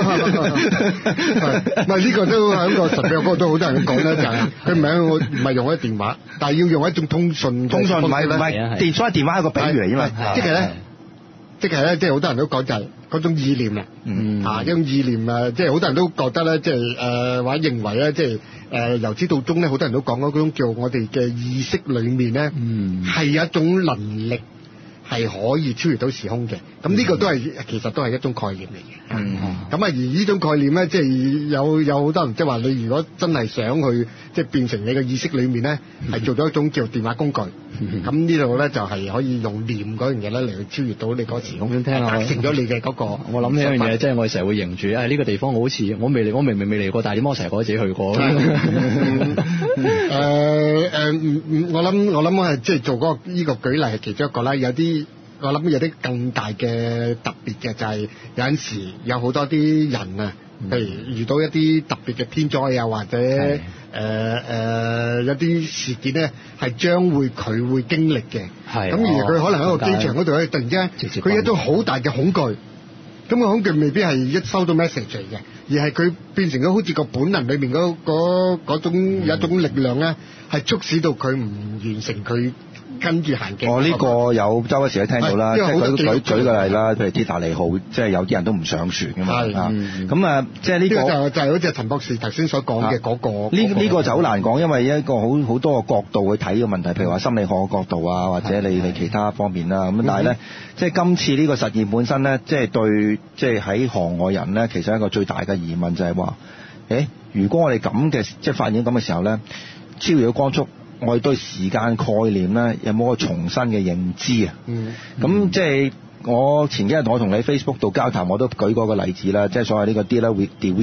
唔係呢個都喺個實際嗰個都好多人講咧，就係佢唔係我唔係用一電話，但係要用一種通訊通訊唔係唔係電所謂電話係個比喻嚟啫嘛， 即係咧，即係咧，即係好多人都講就係嗰種意念啊，嗯啊，一種意念啊，即係好多人都覺得咧，即係誒或者認為咧，即係誒由始到終咧，好多人都講嗰種叫我哋嘅意識裡面咧，嗯，係一種能力。係可以超越到時空嘅，咁呢個都係其實都係一種概念嚟嘅。嗯，咁啊而呢種概念咧，即係有有好多人即係話，你如果真係想去即係變成你嘅意識裡面咧，係做咗一種叫電話工具。咁呢度咧就係可以用念嗰樣嘢咧嚟去超越到你嗰個時空， 聽下達成咗你嘅嗰個。 我諗呢樣嘢，即係我哋成日會認住，誒呢個地方我好似我未嚟，我明明未嚟過，但係點解我成日覺得自己去過？誒誒，我諗我諗係即係做嗰個呢個舉例係其中一個啦，有啲。我諗有啲更大嘅特別嘅就係有陣時有好多啲人啊，譬如遇到一啲特別嘅天災啊，或者誒誒有啲事件咧，係將會佢會經歷嘅。係咁而佢可能喺個機場嗰度咧，突然之間佢有一種好大嘅恐懼。咁個恐懼未必係一收到 message 嚟嘅，而係佢變成咗好似個本能裏面嗰嗰嗰種有一種力量咧，係促使到佢唔完成佢。跟住行嘅。我呢個有周不時都聽到啦，即係舉舉舉個例啦，譬如鐵達尼號，即係有啲人都唔上船㗎嘛。係咁啊，即係呢個就就係好似陳博士頭先所講嘅嗰個。呢呢個就好難講，因為一個好好多個角度去睇嘅問題，譬如話心理學嘅角度啊，或者你你其他方面啦。咁但係咧，即係今次呢個實驗本身咧，即係對即係喺行外人咧，其實一個最大嘅疑問就係話，誒，如果我哋咁嘅即係發現咁嘅時候咧，超越咗光速。我哋對時間概念咧有冇個重新嘅認知啊？嗯，咁即係我前幾日我同你 Facebook 度交談，我都舉過個例子啦，即係所謂呢個 Dirac with DeWitt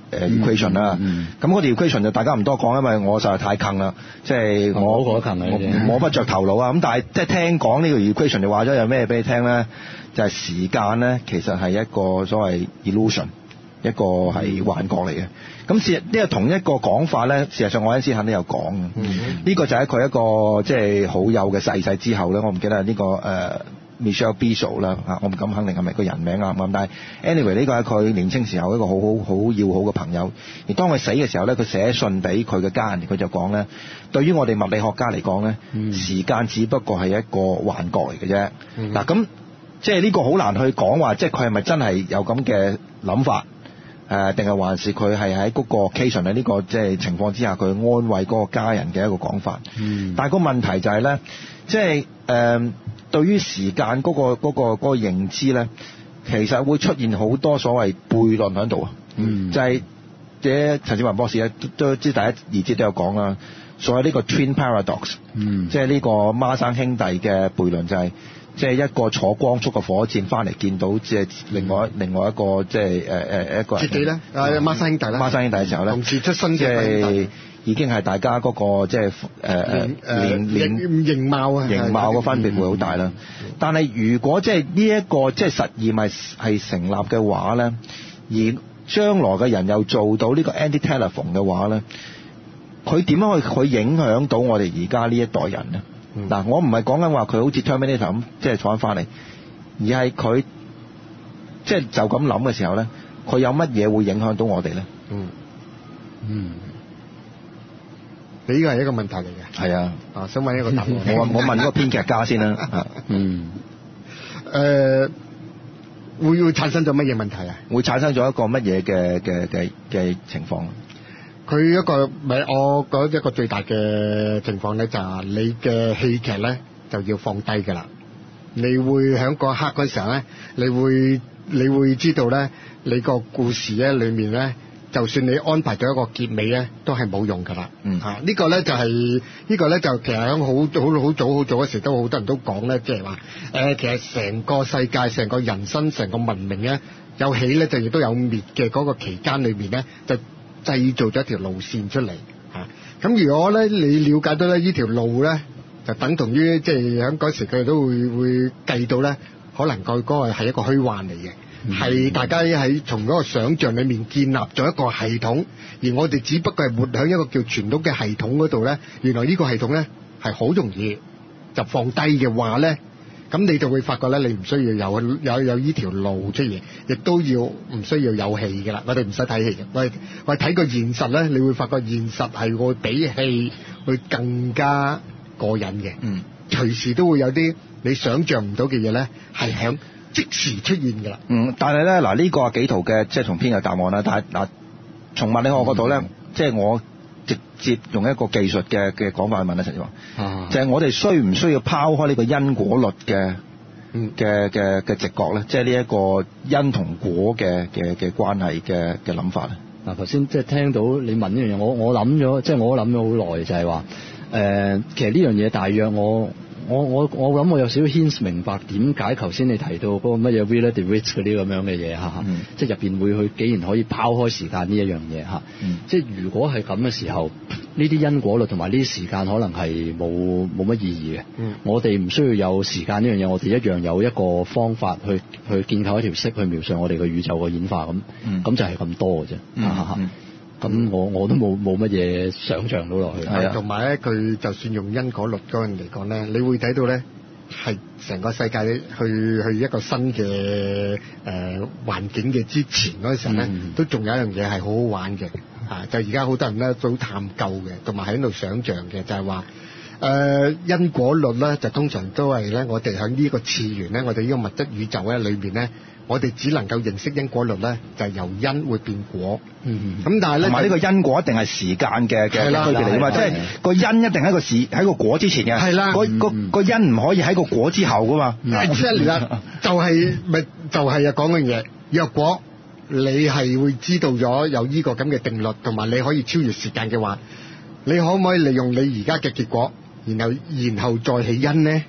誒 equation 啦。咁嗰條 equation 就大家唔多講，因為我實在太近啦，即係我我覺得近嘅摸不着頭腦啊。咁但係即係聽講呢個 equation 就話咗有咩俾你聽咧，就係時間咧其實係一個所謂 illusion， 一個係幻覺嚟嘅。咁事實呢個同一個講法咧，事實上愛因斯坦都有講嘅。呢、嗯、個就喺佢一個即係好友嘅逝世之後咧，我唔記得係呢、這個誒、呃、Michel Bishot 啦，啊我唔敢肯定係咪個人名啱唔啱，但係 anyway 呢個係佢年青時候一個好好好要好嘅朋友。而當佢死嘅時候咧，佢寫信俾佢嘅家人，佢就講咧，對於我哋物理學家嚟講咧，嗯、時間只不過係一個幻覺嚟嘅啫。嗱、嗯、咁即係呢個好難去講話，即係佢係咪真係有咁嘅諗法？誒定係還是佢係喺嗰個 occasion 喺呢個即係情況之下，佢安慰嗰個家人嘅一個講法。嗯。但係個問題就係咧，即係誒對於時間嗰個嗰個嗰個認知咧，其實會出現好多所謂悖論喺度啊。嗯。就係即係陳志宏博士咧都知第一二節都有講啦，所謂呢個 twin paradox。嗯。即係呢個孖生兄弟嘅悖論就係。即係一個坐光速嘅火箭翻嚟，見到即係另外另外一個即係誒誒一個人自己咧，啊孖生兄弟啦， 孖生兄弟嘅時候咧， 同時出生嘅， 即係已經係大家嗰、那個即係誒誒連連形貌啊， 形貌嘅分別會好大啦。但係如果即係呢一個即係實驗係係成立嘅話咧，而將來嘅人又做到呢個 anti-telephone 嘅話咧，佢點樣去去影響到我哋而家呢一代人咧？嗱、嗯，我唔係講緊話佢好似 Terminator 咁，即係坐翻翻嚟，而係佢即係就咁諗嘅時候咧，佢有乜嘢會影響到我哋咧？嗯嗯， 你呢個係一個問題嚟嘅。係啊，啊想問一個答案。 我我問嗰個編劇家先啦。嗯。 誒、呃，會會產生咗乜嘢問題啊？ 會產生咗一個乜嘢嘅嘅嘅嘅情況？ 佢一個咪，我覺得一個最大嘅情況咧，就係你嘅戲劇咧就要放低㗎啦。你會喺嗰刻嗰時候咧，你會你會知道咧，你個故事咧裏面咧，就算你安排咗一個結尾咧，都係冇用㗎啦。嗯，嚇、啊這個、呢個咧就係、是、呢個咧就其實喺好好好早好早嗰時都好多人都講咧，即係話誒，其實成個世界、成個人生、成個文明咧，有起咧就亦都有滅嘅嗰個期間裏面咧，就製造咗一條路線出嚟嚇，咁如果咧你了解到咧呢條路咧，就等同於即係喺嗰時佢哋都會會計到咧，可能佢嗰個係一個虛幻嚟嘅，係、嗯、大家喺從嗰個想像裡面建立咗一個系統，而我哋只不過係活喺一個叫傳統嘅系統嗰度咧，原來呢個系統咧係好容易就放低嘅話咧。咁你就會發覺咧，你唔需要有有有呢條路出現，亦都要唔需要有戲嘅啦。我哋唔使睇戲嘅，我哋我哋睇個現實咧，你會發覺現實係會比戲會更加過癮嘅。嗯，隨時都會有啲你想像唔到嘅嘢咧，係響即時出現㗎啦。 嗯，但係咧嗱，呢、這個幾圖嘅即係從編嘅答案啦。但係嗱，從物理學角度咧，即係我直接用一個技術嘅嘅講法去問一陳志宏，啊、就係、是、我哋需唔需要拋開呢個因果律嘅嘅嘅嘅直覺咧？即係呢一個因同果嘅嘅嘅關係嘅嘅諗法咧？ 嗱，頭先即係聽到你問呢樣嘢，我我諗咗，即係我諗咗好耐，就係話誒，其實呢樣嘢大約我。我我我諗我有少少 hints 明白點解頭先你提到嗰個乜嘢 relativity 嗰啲咁樣嘅嘢嚇，嗯、即係入邊會去竟然可以拋開時間呢一樣嘢嚇，嗯、即係如果係咁嘅時候，呢啲因果律同埋呢啲時間可能係冇冇乜意義嘅。嗯、我哋唔需要有時間呢樣嘢，我哋一樣有一個方法去去建構一條式去描述我哋嘅宇宙嘅演化咁，咁、嗯、就係咁多嘅啫。嗯嗯咁我我都冇冇乜嘢想像到落去， 係啊，同埋咧，佢就算用因果律嗰樣嚟講咧，你會睇到咧係成個世界去去一個新嘅誒、呃、環境嘅之前嗰陣時候咧，嗯、都仲有一樣嘢係好好玩嘅，啊！就而家好多人咧都探究嘅，同埋喺度想像嘅，就係話誒因果律咧，就通常都係咧，我哋喺呢個次元咧，我哋呢個物質宇宙咧裏邊咧。我哋只能夠認識因果律咧，就係、是、由因會變果。嗯咁但係咧， 同埋呢個因果一定係時間嘅嘅區別嚟㗎嘛，即係個因一定喺個時喺個果之前嘅。係啦。個個個因唔可以喺個果之後㗎嘛。 Exactly 啦，就係咪就係啊講嘅嘢。若果你係會知道咗有呢個咁嘅定律，同埋你可以超越時間嘅話，你可唔可以利用你而家嘅結果，然後然後再起因咧？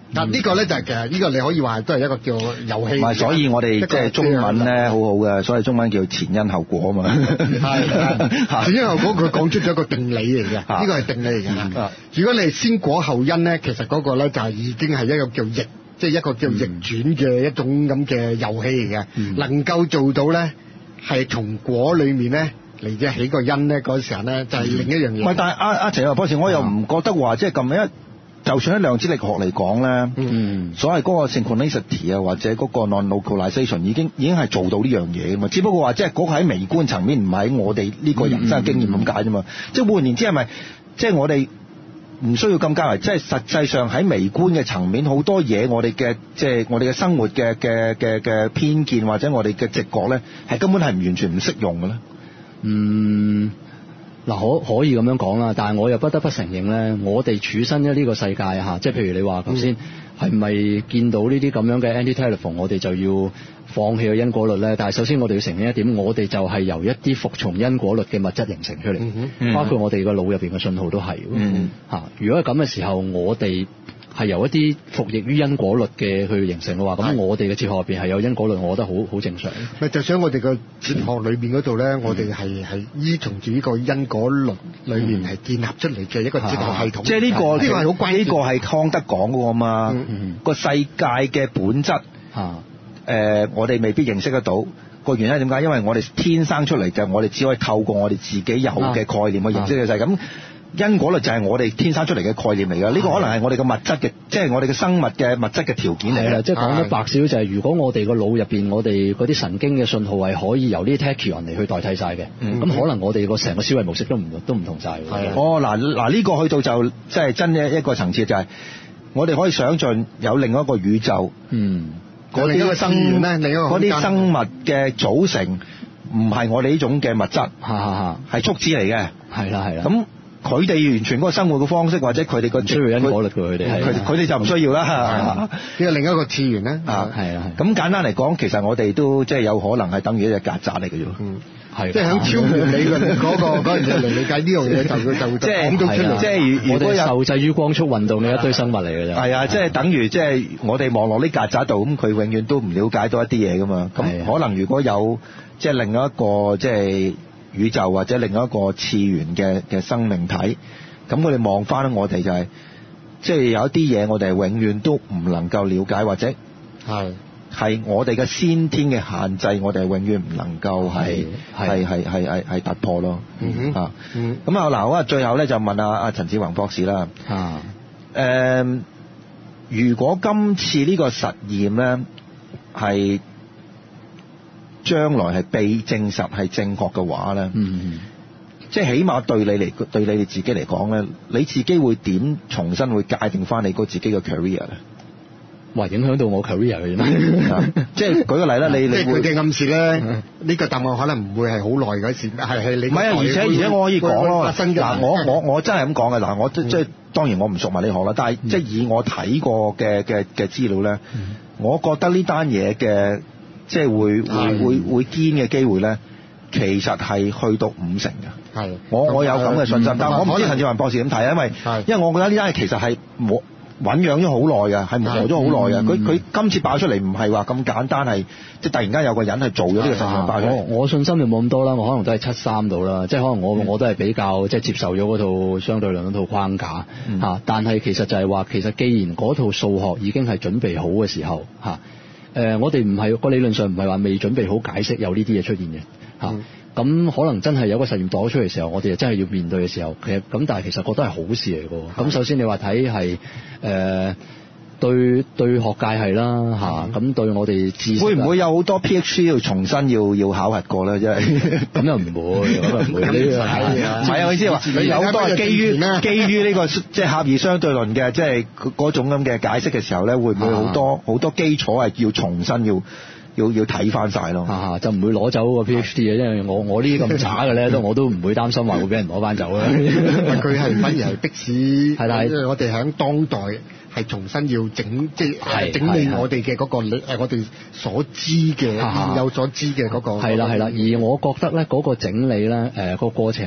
嗱呢個咧就係其實呢個你可以話都係一個叫遊戲。 唔係，所以我哋即係中文咧好好嘅，所以中文叫前因後果啊嘛。 係前因後果佢講出咗一個定理嚟嘅，呢個係定理嚟嘅。如果你係先果後因咧，其實嗰個咧就係已經係一個叫逆，即係一個叫逆轉嘅一種咁嘅遊戲嚟嘅。嗯、能夠做到咧係從果裡面咧嚟即起個因咧嗰時候咧就係另一樣嘢。唔係、嗯， 但係阿阿陳友博士，我又唔覺得話即係咁一。就算喺量子力學嚟講咧，嗯，所謂嗰個 synchronicity 啊，或者嗰個 non-localization 已經已經係做到呢樣嘢㗎嘛。只不過話即係嗰個喺微觀層面，唔係喺我哋呢個人生嘅經驗咁解啫嘛。即係換言之係咪，即係我哋唔需要咁加為，即係實際上喺微觀嘅層面，好多嘢我哋嘅即係我哋嘅生活嘅嘅嘅嘅偏見或者我哋嘅直覺咧，係根本係唔完全唔適用嘅咧。 嗯。嗱，可可以咁樣講啦，但係我又不得不承認咧，我哋處身喺呢個世界嚇，即係譬如你話頭先係咪見到呢啲咁樣嘅 anti-telephone，我哋就要放棄個因果律咧？但係首先我哋要承認一點，我哋就係由一啲服從因果律嘅物質形成出嚟，嗯嗯、包括我哋個腦入邊嘅信號都係嚇、嗯。如果係咁嘅時候，我哋係由一啲服役於因果律嘅去形成嘅話，咁我哋嘅哲學入邊係有因果律，我覺得好好正常。 咪就想我哋個哲學裏邊嗰度咧，我哋係係依從住呢個因果律裏面係建立出嚟嘅一個哲學系統。 即係呢個呢個係好關鍵， 呢個係康德講嘅嘛。個、嗯、世界嘅本質，誒、呃，我哋未必認識得到。個原因係點解？因為我哋天生出嚟就係我哋只可以透過我哋自己有嘅概念去認識嘅世界。咁因果律就係我哋天生出嚟嘅概念嚟㗎，呢、這個可能係我哋嘅物質嘅，即係我哋嘅生物嘅物質嘅條件嚟嘅。 即係講得白少少就係，如果我哋個腦入邊，我哋嗰啲神經嘅信號係可以由呢啲 tachyon 嚟去代替晒嘅，咁、嗯、可能我哋個成個思維模式都唔都唔同晒。 哦，嗱嗱呢個去到就即係真嘅一個層次，就係我哋可以想像有另一個宇宙，嗯，嗰啲生嗰啲生物嘅組成唔係我哋呢種嘅物質，係觸子嚟嘅， 係啦係啦。 咁佢哋完全嗰個生活嘅方式，或者佢哋個需要因果律嘅，佢哋係佢哋就唔需要啦。 呢個另一個次元咧， 啊係啊係。咁簡單嚟講，其實我哋都即係有可能係等於一隻曱甴嚟嘅啫。嗯，係。 即係喺超越理論嗰個嗰樣嘢嚟理解呢樣嘢，就就即係講到出嚟。即係如果有受制於光速運動嘅一堆生物嚟嘅啫。 係啊，即係等於即係我哋望落啲曱甴度，咁佢永遠都唔了解到一啲嘢噶嘛。咁可能如果有即係另一個即係宇宙或者另一個次元嘅嘅生命體。咁佢哋望翻我哋就係、是，即係有一啲嘢我哋永遠都唔能夠了解，或者係係我哋嘅先天嘅限制，我哋永遠唔能夠係係係係係係突破咯。嗯哼啊，咁啊嗱，好啊，最後咧就問阿阿陳志宏博士啦。啊，誒、呃，如果今次呢個實驗咧係將來係被證實係正確嘅話咧，嗯。即係起碼對你嚟對你哋自己嚟講咧，你自己會點重新會界定翻你個自己嘅 career 咧？ 哇！影響到我 career 嘅咩？ 即係舉個例啦，你你佢哋暗示咧，呢、嗯、個答案可能唔會係好耐嗰時，係係你唔係啊！而且而且我可以講咯，嗱，我我我真係咁講嘅嗱，我即係、嗯、當然我唔熟物理學啦，但係、嗯、即係以我睇過嘅嘅嘅資料咧、嗯，我覺得呢單嘢嘅即係會、嗯、會會會堅嘅機會咧。其實係去到五成嘅，係我我有咁嘅信心，但係我唔知陳志宏博士點睇，因為因為我覺得呢單嘢其實係冇醖釀咗好耐嘅，係磨咗好耐嘅。佢佢今次爆出嚟唔係話咁簡單，係即係突然間有個人係做咗呢個實驗爆出嚟。 我我信心就冇咁多啦，我可能都係七三度啦，即係可能我我都係比較即係接受咗嗰套相對論嗰套框架、嗯啊、但係其實就係話，其實既然嗰套數學已經係準備好嘅時候、啊呃、我哋唔係個理論上唔係話未準備好解釋有呢啲嘢出現嘅。咁、啊嗯、可能真係有個實驗度出嚟嘅時候，我哋就真係要面對嘅時候，其實咁，但係其實覺得係好事嚟嘅。咁首先你話睇係誒對對學界係啦嚇，咁對我哋知識會唔會有好多 PhD 要重新要要考核過咧？真係咁又唔會，咁又唔會呢個係啊，唔係啊，我意思話你有好多係基於基於呢個即係狹義相對論嘅，即係嗰種咁嘅解釋嘅時候咧，會唔會好多好多基礎係要重新要？要要睇翻晒咯，啊、就唔會攞走個 PhD 嘅，因為我我呢啲咁渣嘅咧，都我都唔會擔心話會俾人攞翻走啦。 佢係反而係逼使，係啦，因為我哋喺當代係重新要整，即係整理我哋嘅嗰個誒，我哋所知嘅有所知嘅嗰個。係啦係啦，而我覺得咧嗰個整理咧誒個過程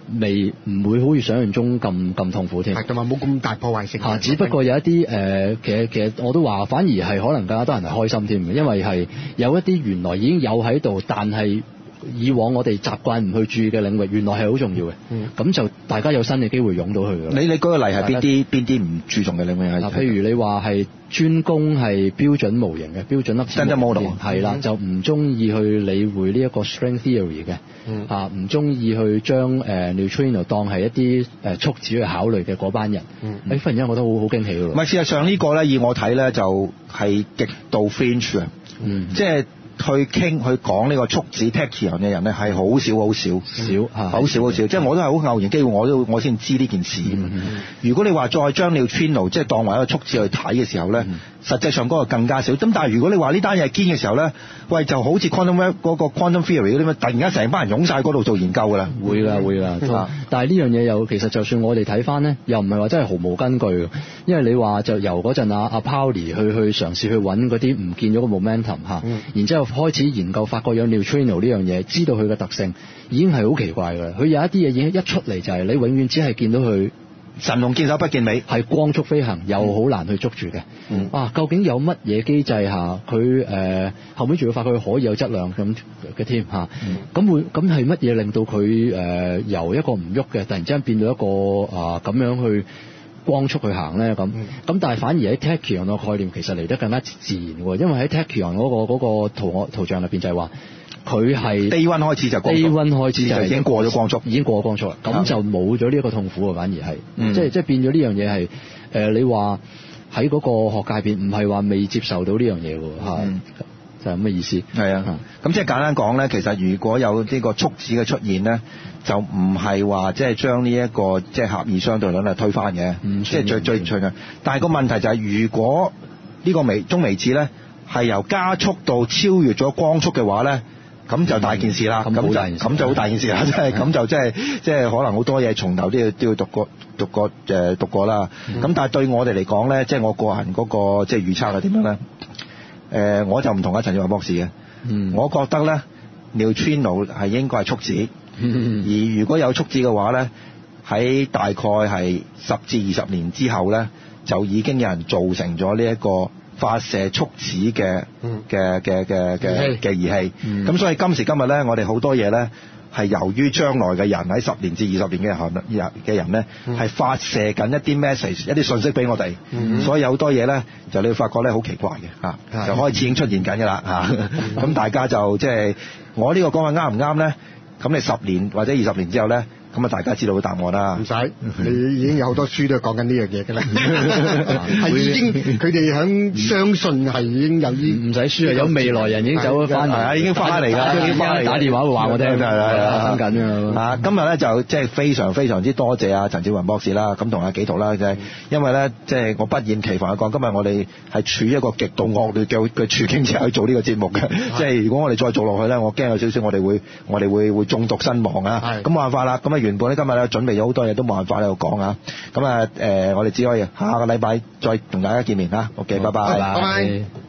未唔會好似想象中咁咁痛苦添。 係，同埋冇咁大破壞性。 嚇，只不過有一啲誒、呃，其實其實我都話，反而係可能更加多人係開心添嘅，因為係有一啲原來已經有喺度，但係以往我哋習慣唔去注意嘅領域，原來係好重要嘅。嗯，咁就大家有新嘅機會湧到去㗎。 你你舉個例係邊啲邊啲唔注重嘅領域？ 嗱，譬如你話係專攻係標準模型嘅標準粒子模型，係啦，就唔中意去理會呢一個 string theory 嘅，嗯、啊唔中意去將誒、呃、neutrino 當係一啲誒束子去考慮嘅嗰班人，嗯嗯、你忽然間覺得好好驚喜㗎喎。 唔係，事實上呢個咧，以我睇咧就係極度 fringe 嘅，嗯，即係。去傾去講呢個束子 tachyon 嘅人咧係好少好少少好少好少，即係我都係好偶然機會，我都我先知呢件事。嗯嗯、如果你話再將 neutrino 即係當為一個束子去睇嘅時候咧，嗯、實際上嗰個更加少。咁但係如果你話呢單嘢係堅嘅時候咧，喂就好似 quantum 嗰個 quantum theory 嗰啲咩，突然間成班人湧晒嗰度做研究㗎啦。 會㗎會㗎，嗯、但係呢樣嘢又其實就算我哋睇翻咧，又唔係話真係毫無根據。因為你話就由嗰陣阿阿 Pauli 去去嘗試去揾嗰啲唔見咗個 momentum 嚇、嗯，然之後開始研究。發覺有 neutrino 呢樣嘢，知道佢嘅特性已經係好奇怪㗎啦。佢有一啲嘢已經一出嚟就係你永遠只係見到佢神龍見首不見尾，係光速飛行，又好難去捉住嘅。嗯、啊，究竟有乜嘢機制下佢誒後尾仲要發覺佢可以有質量咁嘅添嚇？咁、嗯、會咁係乜嘢令到佢誒、呃、由一個唔喐嘅，突然之間變到一個啊咁、呃、樣去光速去行咧？咁咁、嗯、但係反而喺 tachyon 個概念其實嚟得更加自然喎，因為喺 tachyon 嗰個嗰、嗰個圖圖像入邊就係話。佢係 day one 開始就光速 day one 開始就係已經過咗光速， 已經過咗光速啦。咁就冇咗呢一個痛苦啊，反而係、嗯，即係即係變咗呢樣嘢係誒，你話喺嗰個學界邊唔係話未接受到呢樣嘢喎，嚇、嗯，就係咁嘅意思。係啊， 咁即係簡單講咧，其實如果有呢個束子嘅出現咧，就唔係話即係將呢一個即係狹義相對論嚟推翻嘅，即係最最最嘅。但係個問題就係、是，如果呢個微中微子咧係由加速到超越咗光速嘅話咧。咁就大件事啦，咁、嗯、就咁就好大件事啦，即係咁就即係即係可能好多嘢從頭都要都要讀過讀過誒讀過啦。咁、嗯、但係對我哋嚟講咧，即、就、係、是、我個人嗰、那個即係、就是、預測係點樣咧？誒、呃，我就唔同阿陳志宏博士嘅。嗯，我覺得咧 neutrino 係應該係束子，嗯、而如果有束子嘅話咧，喺大概係十至二十年之後咧，就已經有人造成咗呢一個發射束子嘅嘅嘅嘅嘅嘅儀器，咁、嗯、所以今時今日咧，我哋好多嘢咧係由於將來嘅人喺十年至二十年嘅人嘅人咧，係、嗯、發射緊一啲 message 一啲信息俾我哋，嗯、所以有好多嘢咧就你會發覺咧好奇怪嘅嚇，嗯、就開始已經出現緊嘅啦嚇，咁、嗯、大家就即係、就是、我呢個講法啱唔啱咧？咁你十年或者二十年之後咧？咁啊，大家知道個答案啦。唔使， 你已經有好多書都講緊呢樣嘢㗎啦。係已經，佢哋響相信係已經有啲唔使書啊，有未來人已經走咗翻嚟， 已經翻嚟㗎，已經翻嚟打電話會話我聽，係係發生緊啊！今日咧就即係非常非常之多謝啊陳志宏博士啦，咁同阿紀陶啦，就係因為咧即係我不厭其煩去講，今日我哋係處於一個極度惡劣嘅嘅處境之下去做呢個節目嘅，即係如果我哋再做落去咧，我驚有少少我哋會我哋會會中毒身亡啊！咁冇辦法啦，咁啊。原本咧今日咧準備咗好多嘢，都冇辦法喺度講啊！咁啊誒，我哋只可以下個禮拜再同大家見面嚇。OK，拜拜。 拜拜。